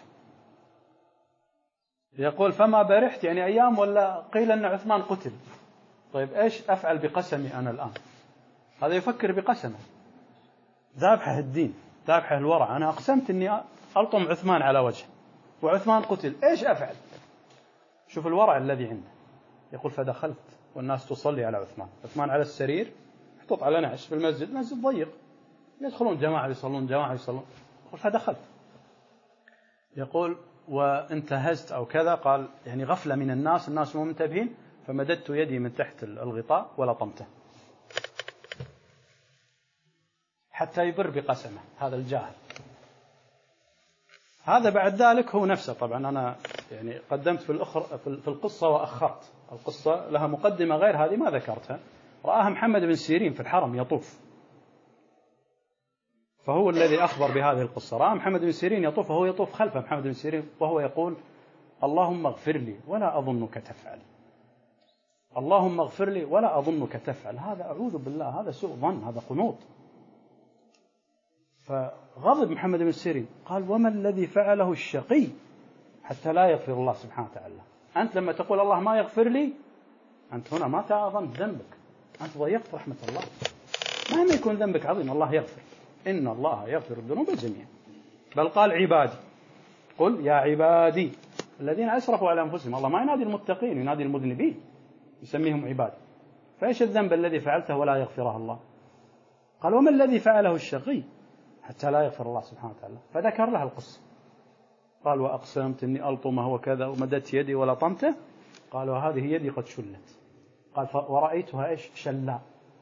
يقول فما برحت يعني أيام ولا قيل أن عثمان قتل. طيب إيش أفعل بقسمي أنا الآن؟ هذا يفكر بقسمه، ذابحه الدين، ذابحه الورع، أنا أقسمت أني ألطم عثمان على وجهه وعثمان قتل، إيش أفعل؟ شوف الورع الذي عنده. يقول فدخلت والناس تصلي على عثمان على السرير محطوط على نعش في المسجد ضيق، يدخلون جماعة يصلون جماعة يصلون. يقول فدخلت، يقول وانتهزت أو كذا، قال يعني غفلة من الناس مو منتبهين، فمددت يدي من تحت الغطاء ولطمته حتى يبر بقسمه هذا الجاهل. هذا بعد ذلك هو نفسه. طبعا أنا يعني قدمت في القصة وأخرت، القصة لها مقدمة غير هذه ما ذكرتها. رآها محمد بن سيرين في الحرم يطوف، فهو الذي أخبر بهذه القصة. رأى محمد بن سيرين يطوف وهو يطوف خلف محمد بن سيرين وهو يقول اللهم اغفر لي ولا أظنك تفعل، اللهم اغفر لي ولا أظنك تفعل، هذا أعوذ بالله، هذا سوء ظن، هذا قنوط. فغضب محمد بن سيرين قال وما الذي فعله الشقي حتى لا يغفر الله سبحانه وتعالى؟ أنت لما تقول الله ما يغفر لي، أنت هنا ما تعظمت ذنبك، أنت ضيقت رحمة الله. مهما يكون ذنبك عظيم الله يغفر، إن الله يغفر الذنوب جميعا. بل قال عبادي، قل يا عبادي الذين أسرفوا على أنفسهم. الله ما ينادي المتقين، ينادي المذنبين، يسميهم عبادي. فإيش الذنب الذي فعلته ولا يغفره الله؟ قال وما الذي فعله الشقي حتى لا يغفر الله سبحانه وتعالى؟ فذكر لها القصة. قال وأقسمت إني ألطمه وكذا ومددت يدي ولطمته. قال وهذه يدي قد شلت. قال ورأيتها إيش؟ شلاء.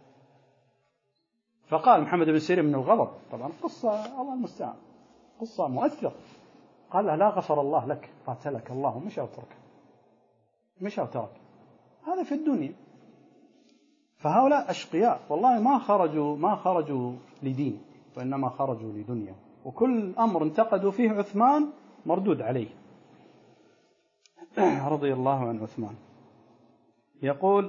فقال محمد بن سيرين من الغضب، طبعا قصة الله المستعان، قصة مؤثرة، قال لا غفر الله لك، قاتلك الله، مش أوترك. هذا في الدنيا. فهؤلاء أشقياء والله، ما خرجوا لدين، وإنما خرجوا لدنيا. وكل أمر انتقدوا فيه عثمان مردود عليه رضي الله عن عثمان. يقول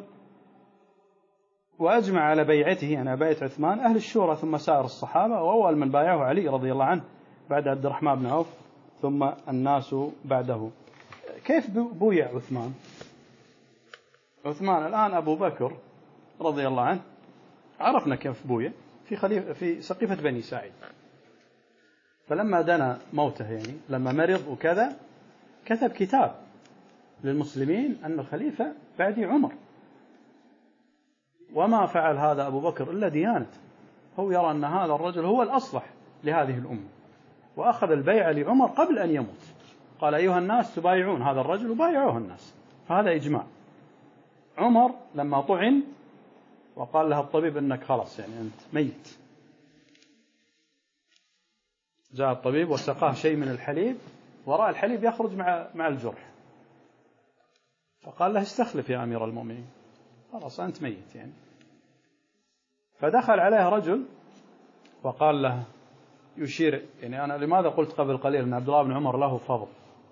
وأجمع على بيعته، يعني بيعة عثمان، أهل الشورى ثم سائر الصحابة، وأول من بايعه علي رضي الله عنه بعد عبد الرحمن بن عوف، ثم الناس بعده. كيف بويع عثمان؟ عثمان الآن أبو بكر رضي الله عنه عرفنا كيف بويع في سقيفة بني ساعد. فلما دنا موته، يعني لما مرض وكذا، كتب كتاب للمسلمين أن الخليفة بعدي عمر. وما فعل هذا أبو بكر إلا ديانته، هو يرى أن هذا الرجل هو الأصلح لهذه الأمة، وأخذ البيعة لعمر قبل أن يموت. قال أيها الناس تبايعون هذا الرجل، وبايعوه الناس. فهذا إجماع. عمر لما طعن وقال له الطبيب أنك خلاص، يعني أنت ميت، جاء الطبيب وسقاه شيء من الحليب، وراء الحليب يخرج مع الجرح، فقال له استخلف يا أمير المؤمنين، خلاص أنت ميت يعني. فدخل عليه رجل وقال له يشير، يعني أنا لماذا قلت قبل قليل أن عبد الله بن عمر له فضل؟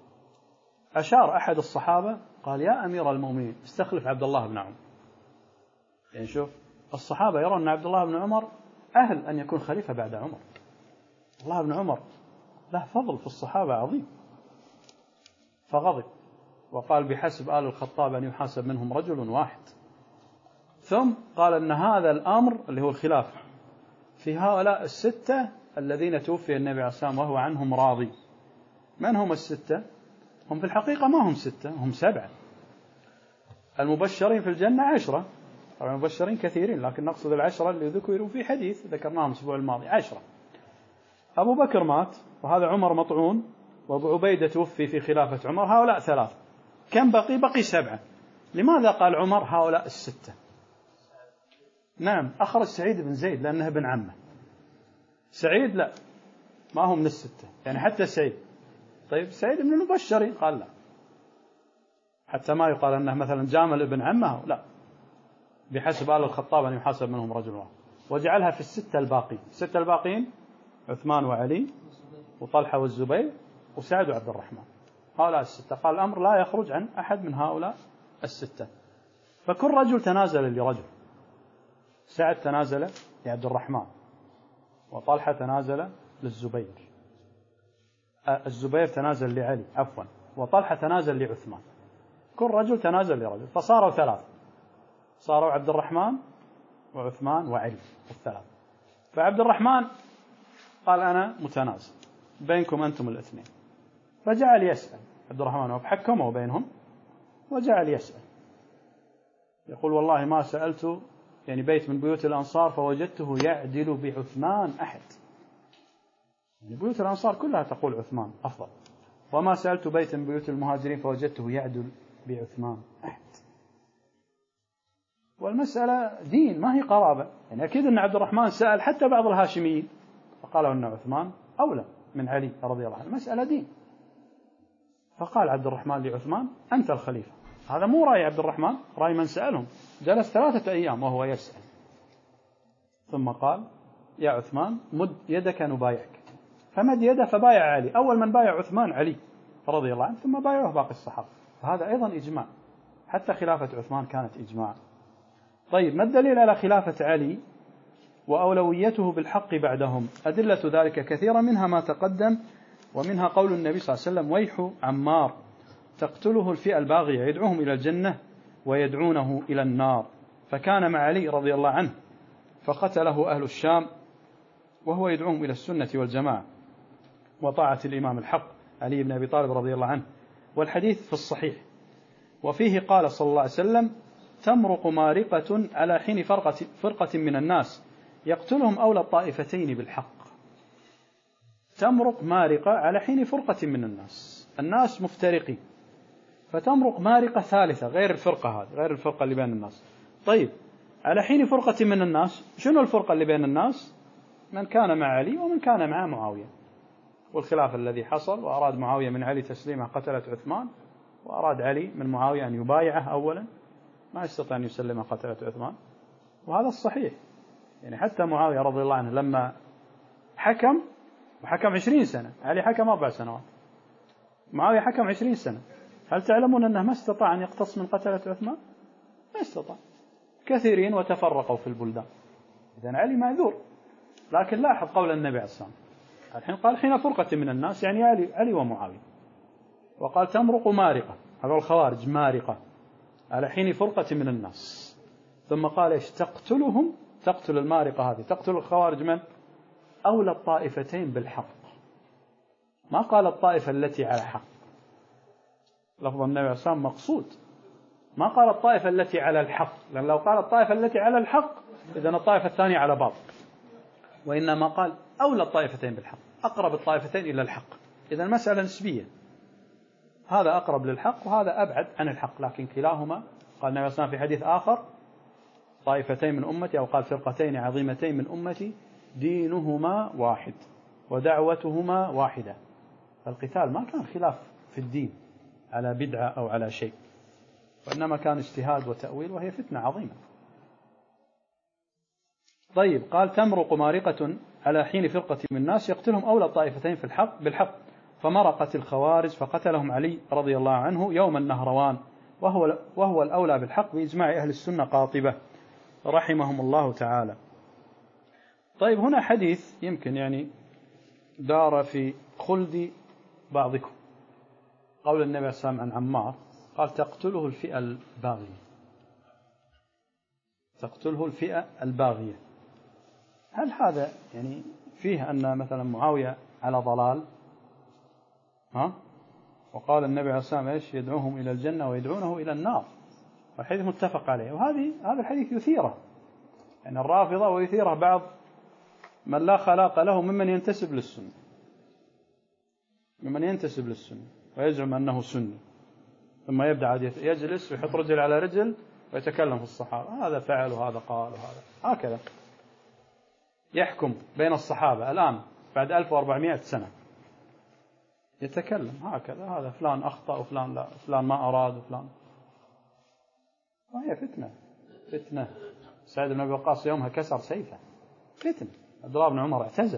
أشار أحد الصحابة قال يا أمير المؤمنين استخلف عبد الله بن عمر. يعني شوف، الصحابة يرون أن عبد الله بن عمر أهل أن يكون خليفة بعد عمر. الله بن عمر له فضل في الصحابة عظيم. فغضب وقال بحسب آل الخطاب أن يحاسب منهم رجل واحد. ثم قال أن هذا الأمر اللي هو الخلافة في هؤلاء الستة الذين توفي النبي عليه الصلاة والسلام وهو عنهم راضي. من هم الستة؟ هم في الحقيقة ما هم ستة، هم 7. المبشرين في الجنة 10. طبعا المبشرين كثيرين، لكن نقصد 10 اللي ذكروا في حديث ذكرناهم الأسبوع الماضي 10. أبو بكر مات، وهذا عمر مطعون، وأبو عبيدة توفي في خلافة عمر. هؤلاء 3. كم بقي؟ بقي 7. لماذا قال عمر هؤلاء الستة؟ نعم، أخرج سعيد بن زيد لأنه ابن عمه. سعيد لا، ما هو من الستة، يعني حتى سعيد. طيب سعيد من المبشرين، قال لا، حتى ما يقال أنه مثلا جامل ابن عمه، لا، بحسب آل الخطاب أن يحاسب منهم رجل واحد. وجعلها في الستة الباقين. 6 الباقين عثمان وعلي وطلحة والزبير وسعد وعبد الرحمن، هؤلاء الستة. قال الأمر لا يخرج عن أحد من هؤلاء الستة. فكل رجل تنازل لرجل. سعد تنازل لعبد الرحمن، وطلحة تنازل للزبير، الزبير تنازل لعلي عفوا، وطلحة تنازل لعثمان. كل رجل تنازل لرجل، فصاروا 3. صاروا عبد الرحمن وعثمان وعلي الثلاث. فعبد الرحمن قال أنا متنازل بينكم أنتم الاثنين، فجعل يسأل عبد الرحمن وحكمه بينهم، وجعل يسأل يقول والله ما سألت يعني بيت من بيوت الأنصار فوجدته يعدل بعثمان أحد. يعني بيوت الأنصار كلها تقول عثمان أفضل، وما سألت بيت من بيوت المهاجرين فوجدته يعدل بعثمان أحد. والمسألة دين ما هي قرابة، يعني أكيد أن عبد الرحمن سأل حتى بعض الهاشميين فقالوا أن عثمان أولى من علي رضي الله عنه، المسألة دين. فقال عبد الرحمن لعثمان أنت الخليفة. هذا مو رأي عبد الرحمن، رأي من سألهم. جلس 3 أيام وهو يسأل، ثم قال يا عثمان مد يدك نبايعك. فمد يده فبايع علي. أول من بايع عثمان علي رضي الله عنه، ثم بايعه باقي الصحابة. فهذا أيضا إجماع. حتى خلافة عثمان كانت إجماع. طيب ما الدليل على خلافة علي وأولويته بالحق بعدهم؟ أدلة ذلك كثيرة، منها ما تقدم، ومنها قول النبي صلى الله عليه وسلم: ويح عمار تقتله الفئة الباغية يدعوهم إلى الجنة ويدعونه إلى النار. فكان مع علي رضي الله عنه فقتله أهل الشام وهو يدعوهم إلى السنة والجماعة وطاعة الإمام الحق علي بن أبي طالب رضي الله عنه. والحديث في الصحيح، وفيه قال صلى الله عليه وسلم: تمرق مارقة على حين فرقة من الناس يقتلهم أولى الطائفتين بالحق. تمرق مارقة على حين فرقة من الناس مفترقين، فتمرق مارقة ثالثة غير الفرقة هذه، غير الفرقة اللي بين الناس. طيب على حين فرقة من الناس، شنو الفرقة اللي بين الناس؟ من كان مع علي ومن كان مع معاوية، والخلاف الذي حصل، وأراد معاوية من علي تسليمه قتلة عثمان، وأراد علي من معاوية أن يبايعه أولا، ما يستطيع أن يسلمه قتلة عثمان. وهذا الصحيح، يعني حتى معاوية رضي الله عنه لما حكم، وحكم 20 سنة، علي حكم 4 سنوات، معاوية حكم 20 سنة، هل تعلمون أنه ما استطاع أن يقتص من قتلة عثمان؟ ما استطاع، كثيرين وتفرقوا في البلدان. إذن علي معذور. لكن لاحظ قول النبي عليه الصلاة والسلام، الحين قال حين فرقة من الناس، يعني علي ومعاوية، وقال تمرق مارقة، هذول الخوارج مارقة على حين فرقة من الناس، ثم قال ايش؟ تقتلهم، تقتل المارقة هذه، تقتل الخوارج من؟ أولى الطائفتين بالحق. ما قال الطائفة التي على حق، لفظ النبي عليه الصلاة والسلام مقصود، ما قال الطائفة التي على الحق، لأن لو قال الطائفة التي على الحق إذن الطائفة الثانية على باطل، وإنما قال أولى الطائفتين بالحق، أقرب الطائفتين إلى الحق. إذن المسألة نسبية، هذا أقرب للحق وهذا أبعد عن الحق، لكن كلاهما، قال النبي صلى الله عليه وسلم في حديث آخر: طائفتين من أمتي، أو قال فرقتين عظيمتين من أمتي دينهما واحد ودعوتهما واحدة. فالقتال ما كان خلاف في الدين على بدعة أو على شيء، وإنما كان اجتهاد وتأويل، وهي فتنة عظيمة. طيب قال تمرق مارقة على حين فرقة من الناس يقتلهم أولى الطائفتين في الحق بالحق، فمرقت الخوارج فقتلهم علي رضي الله عنه يوم النهروان، وهو الأولى بالحق بإجماع أهل السنة قاطبة رحمهم الله تعالى. طيب هنا حديث يمكن يعني دار في خلد بعضكم، قول النبي صلى الله عليه وسلم عن عمار، قال تقتله الفئة الباغية، تقتله الفئة الباغية. هل هذا يعني فيه أن مثلا معاوية على ضلال؟ وقال النبي عليه الصلاة والسلام ايش؟ يدعوهم إلى الجنة ويدعونه إلى النار، والحديث متفق عليه. هذا الحديث يثيره يعني الرافضة، ويثيره بعض من لا خلاق له ممن ينتسب للسنة، ويزعم أنه سني، ثم يبدأ يجلس ويحط رجل على رجل ويتكلم في الصحابة، هذا فعل وهذا قال وهذا، هكذا يحكم بين الصحابة الآن بعد 1400 سنة، يتكلم هكذا، هذا فلان أخطأ وفلان لا، فلان ما أراد وفلان، وهي فتنة. سعيد بن أبي وقاص يومها كسر سيفه، فتنة. عبد الله بن عمر اعتزل.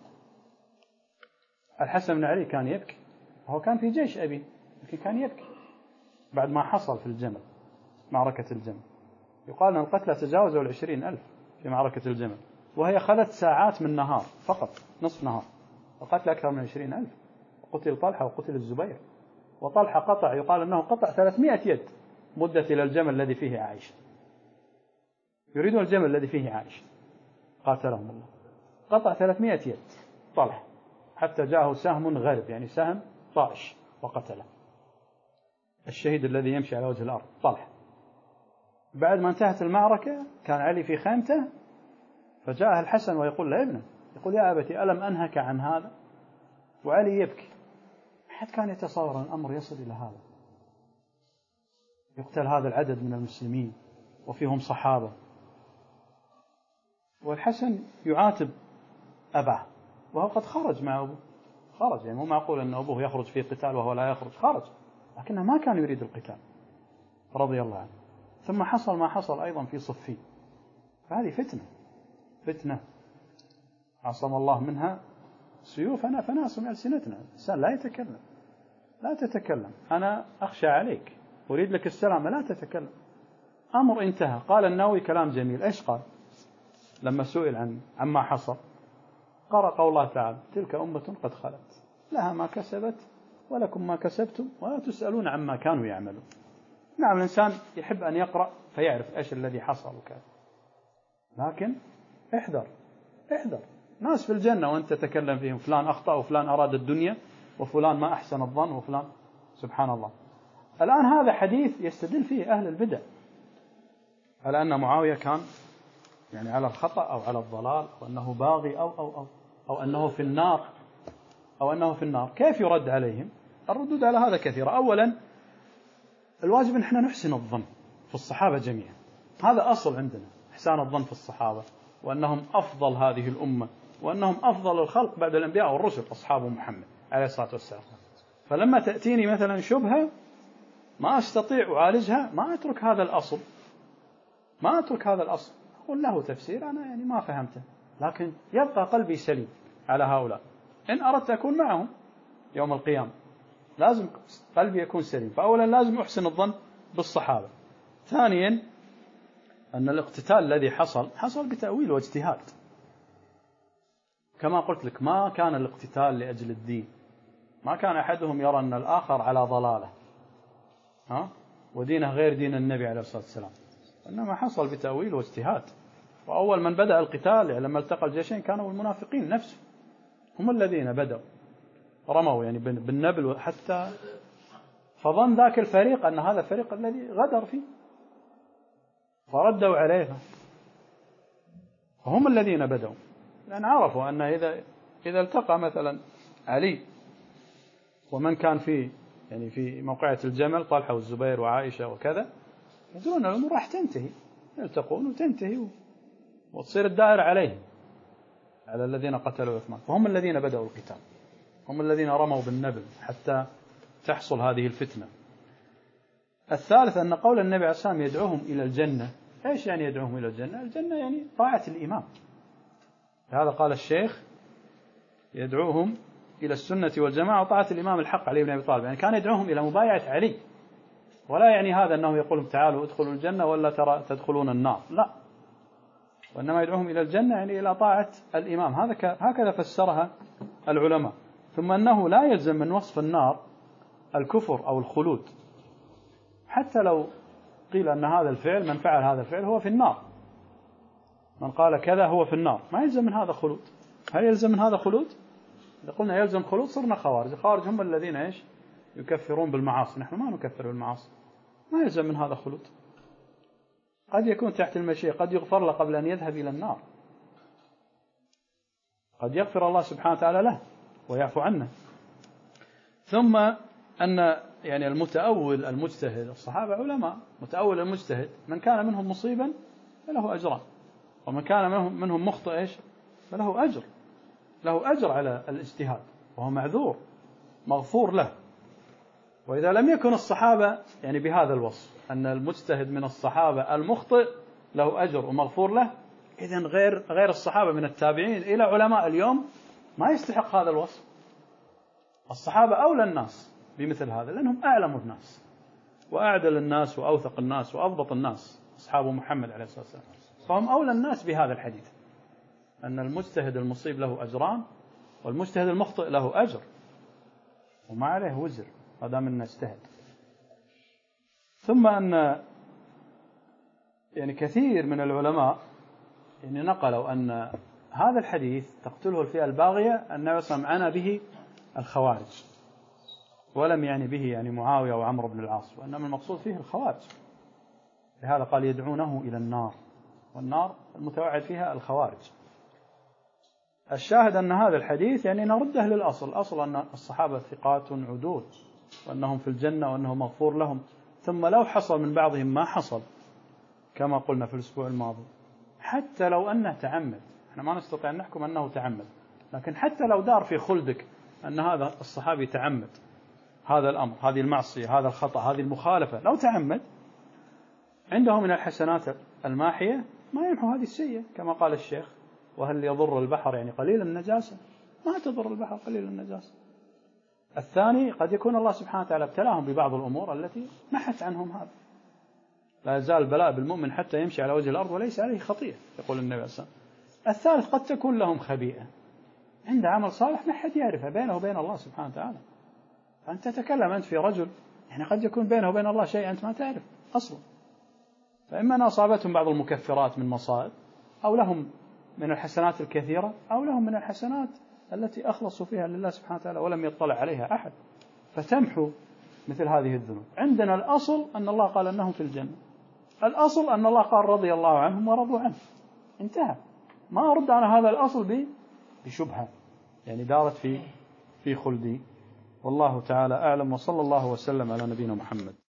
الحسن بن علي كان يبكي، وهو كان في جيش أبي، لكن كان يبكي بعد ما حصل في الجمل، معركة الجمل. يقال أن القتلى تجاوزوا 20,000 في معركة الجمل، وهي خلت ساعات من نهار فقط، نصف نهار، القتلى أكثر من 20,000. قتل طلحة وقتل الزبير، وطلحة قطع، يقال أنه قطع 300 يد مدة إلى الجمل الذي فيه عائشة، يريدون الجمل الذي فيه عائشة، قاتلهم الله، قطع 300 يد طلحة، حتى جاءه سهم غرب، يعني سهم طائش، وقتله. الشهيد الذي يمشي على وجه الأرض طلحة. بعد ما انتهت المعركة كان علي في خيمته، فجاءه الحسن ويقول لابنه، يقول يا أبتي ألم أنهك عن هذا؟ وعلي يبكي. أحد كان يتصور أن الأمر يصل إلى هذا، يقتل هذا العدد من المسلمين وفيهم صحابة، والحسن يعاتب أباه وهو قد خرج مع أبوه، خرج، يعني مو معقول أن أبوه يخرج في قتال وهو لا يخرج، خرج، لكنه ما كان يريد القتال رضي الله عنه. ثم حصل ما حصل أيضا في صفين، فهذه فتنة عصم الله منها سيوفنا فناس من ألسنتنا. الإنسان لا تتكلم، أنا أخشى عليك أريد لك السلامة لا تتكلم. أمر انتهى. قال النووي كلام جميل. إيش قال لما سئل عما حصل؟ قرأ قول الله تعالى: تلك أمة قد خلت لها ما كسبت ولكم ما كسبتم ولا تسألون عما كانوا يعملون. نعم الإنسان يحب أن يقرأ فيعرف إيش الذي حصل وكذا، لكن احذر ناس في الجنة وأنت تتكلم فيهم فلان أخطأ وفلان أراد الدنيا وفلان ما أحسن الظن وفلان، سبحان الله. الآن هذا حديث يستدل فيه أهل البدع على أن معاوية كان يعني على الخطأ أو على الضلال أو أنه باغي أو أنه في النار كيف يرد عليهم؟ الردود على هذا كثيرة. أولا الواجب أن احنا نحسن الظن في الصحابة جميعا، هذا أصل عندنا، إحسان الظن في الصحابة وأنهم أفضل هذه الأمة وأنهم أفضل الخلق بعد الأنبياء والرسل أصحاب محمد عليه الصلاة والسلام. فلما تأتيني مثلا شبهة ما أستطيع أعالجها ما أترك هذا الأصل أقول له تفسير أنا يعني ما فهمته، لكن يبقى قلبي سليم على هؤلاء. إن أردت أكون معهم يوم القيامة لازم قلبي يكون سليم. فأولا لازم أحسن الظن بالصحابة. ثانيا أن الاقتتال الذي حصل بتأويل واجتهاد، كما قلت لك ما كان الاقتتال لأجل الدين، ما كان أحدهم يرى أن الآخر على ضلالة ودينه غير دين النبي عليه الصلاة والسلام، إنما حصل بتأويل واجتهاد. وأول من بدأ القتال يعني لما التقى الجيشين كانوا المنافقين نفسهم، هم الذين بدأوا رموا يعني بالنبل حتى فظن ذاك الفريق أن هذا الفريق الذي غدر فيه فردوا عليه، فهم الذين بدأوا، لأن عرفوا أن إذا التقى مثلا علي ومن كان في موقعة الجمل طلحة والزبير وعائشة وكذا، يدرون الأمور راح تنتهي، يلتقون وتنتهي وتصير الدائرة عليهم على الذين قتلوا عثمان، فهم الذين بدأوا القتال، هم الذين رموا بالنبل حتى تحصل هذه الفتنة. الثالث أن قول النبي عليه الصلاة والسلام يدعوهم إلى الجنة. إيش يعني يدعوهم إلى الجنة؟ الجنة يعني طاعة الإمام. هذا قال الشيخ يدعوهم إلى السنة والجماعة وطاعة الإمام الحق علي بن أبي طالب، يعني كان يدعوهم إلى مبايعة علي، ولا يعني هذا أنه يقول تعالوا ادخلوا الجنة ولا ترى تدخلون النار، لا، وإنما يدعوهم إلى الجنة يعني إلى طاعة الإمام. هكذا فسرها العلماء. ثم أنه لا يلزم من وصف النار الكفر أو الخلود، حتى لو قيل أن هذا الفعل من فعل هذا الفعل هو في النار، من قال كذا هو في النار، ما يلزم من هذا خلود. هل يلزم من هذا خلود؟ إذا قلنا يلزم خلود صرنا خوارج. الخوارج هم الذين إيش يكفرون بالمعاصي، نحن ما نكفر بالمعاصي، ما يلزم من هذا خلود. قد يكون تحت المشيئة، قد يغفر له قبل أن يذهب إلى النار، قد يغفر الله سبحانه وتعالى له ويعفو عنه. ثم أن يعني المتأول المجتهد، الصحابة علماء، متأول المجتهد من كان منهم مصيبا فله أجران، ومن كان منهم مخطئ إيش فله أجر، له أجر على الاجتهاد وهو معذور مغفور له. وإذا لم يكن الصحابة يعني بهذا الوصف أن المجتهد من الصحابة المخطئ له أجر ومغفور له، إذن غير الصحابة من التابعين إلى علماء اليوم ما يستحق هذا الوصف. الصحابة أولى الناس بمثل هذا لأنهم أعلم الناس وأعدل الناس وأوثق الناس وأضبط الناس، أصحاب محمد عليه الصلاة والسلام، فهم أولى الناس بهذا الحديث أن المجتهد المصيب له أجران والمجتهد المخطئ له أجر وما عليه وزر ما دام أنه اجتهد. ثم أن يعني كثير من العلماء يعني نقلوا أن هذا الحديث تقتله الفئة الباغية النبي صلى الله عليه وسلم عنى به الخوارج، ولم يعني به يعني معاوية وعمرو بن العاص، وإنما المقصود فيه الخوارج، لهذا قال يدعونه إلى النار، والنار المتوعد فيها الخوارج. الشاهد أن هذا الحديث يعني نرده للأصل، الأصل أن الصحابة ثقات عدول وأنهم في الجنة وأنه مغفور لهم. ثم لو حصل من بعضهم ما حصل كما قلنا في الأسبوع الماضي، حتى لو أنه تعمد، احنا ما نستطيع أن نحكم أنه تعمد، لكن حتى لو دار في خلدك أن هذا الصحابي تعمد هذا الأمر، هذه المعصية، هذا الخطأ، هذه المخالفة، لو تعمد عنده من الحسنات الماحية ما يمحو هذه السيئة، كما قال الشيخ وهل يضر البحر يعني قليل النجاسة؟ ما تضر البحر قليل النجاسة. الثاني قد يكون الله سبحانه وتعالى ابتلاهم ببعض الأمور التي محت عنهم هذا. لا يزال البلاء بالمؤمن حتى يمشي على وجه الأرض وليس عليه خطيئة، يقول النبي صلى الله عليه وسلم. الثالث قد تكون لهم خبيئة، عند عمل صالح ما حد يعرفه بينه وبين الله سبحانه وتعالى. فأنت تتكلم أنت في رجل يعني قد يكون بينه وبين الله شيء أنت ما تعرف أصلا. فإما أن أصابتهم بعض المكفرات من مصائب، أو لهم من الحسنات الكثيرة، أو لهم من الحسنات التي أخلصوا فيها لله سبحانه وتعالى ولم يطلع عليها أحد، فتمحو مثل هذه الذنوب. عندنا الأصل أن الله قال أنهم في الجنة، الأصل أن الله قال رضي الله عنهم ورضوا عنه، انتهى. ما أرد على هذا الأصل بشبهة يعني دارت في خلدي. والله تعالى أعلم، وصلى الله وسلم على نبينا محمد.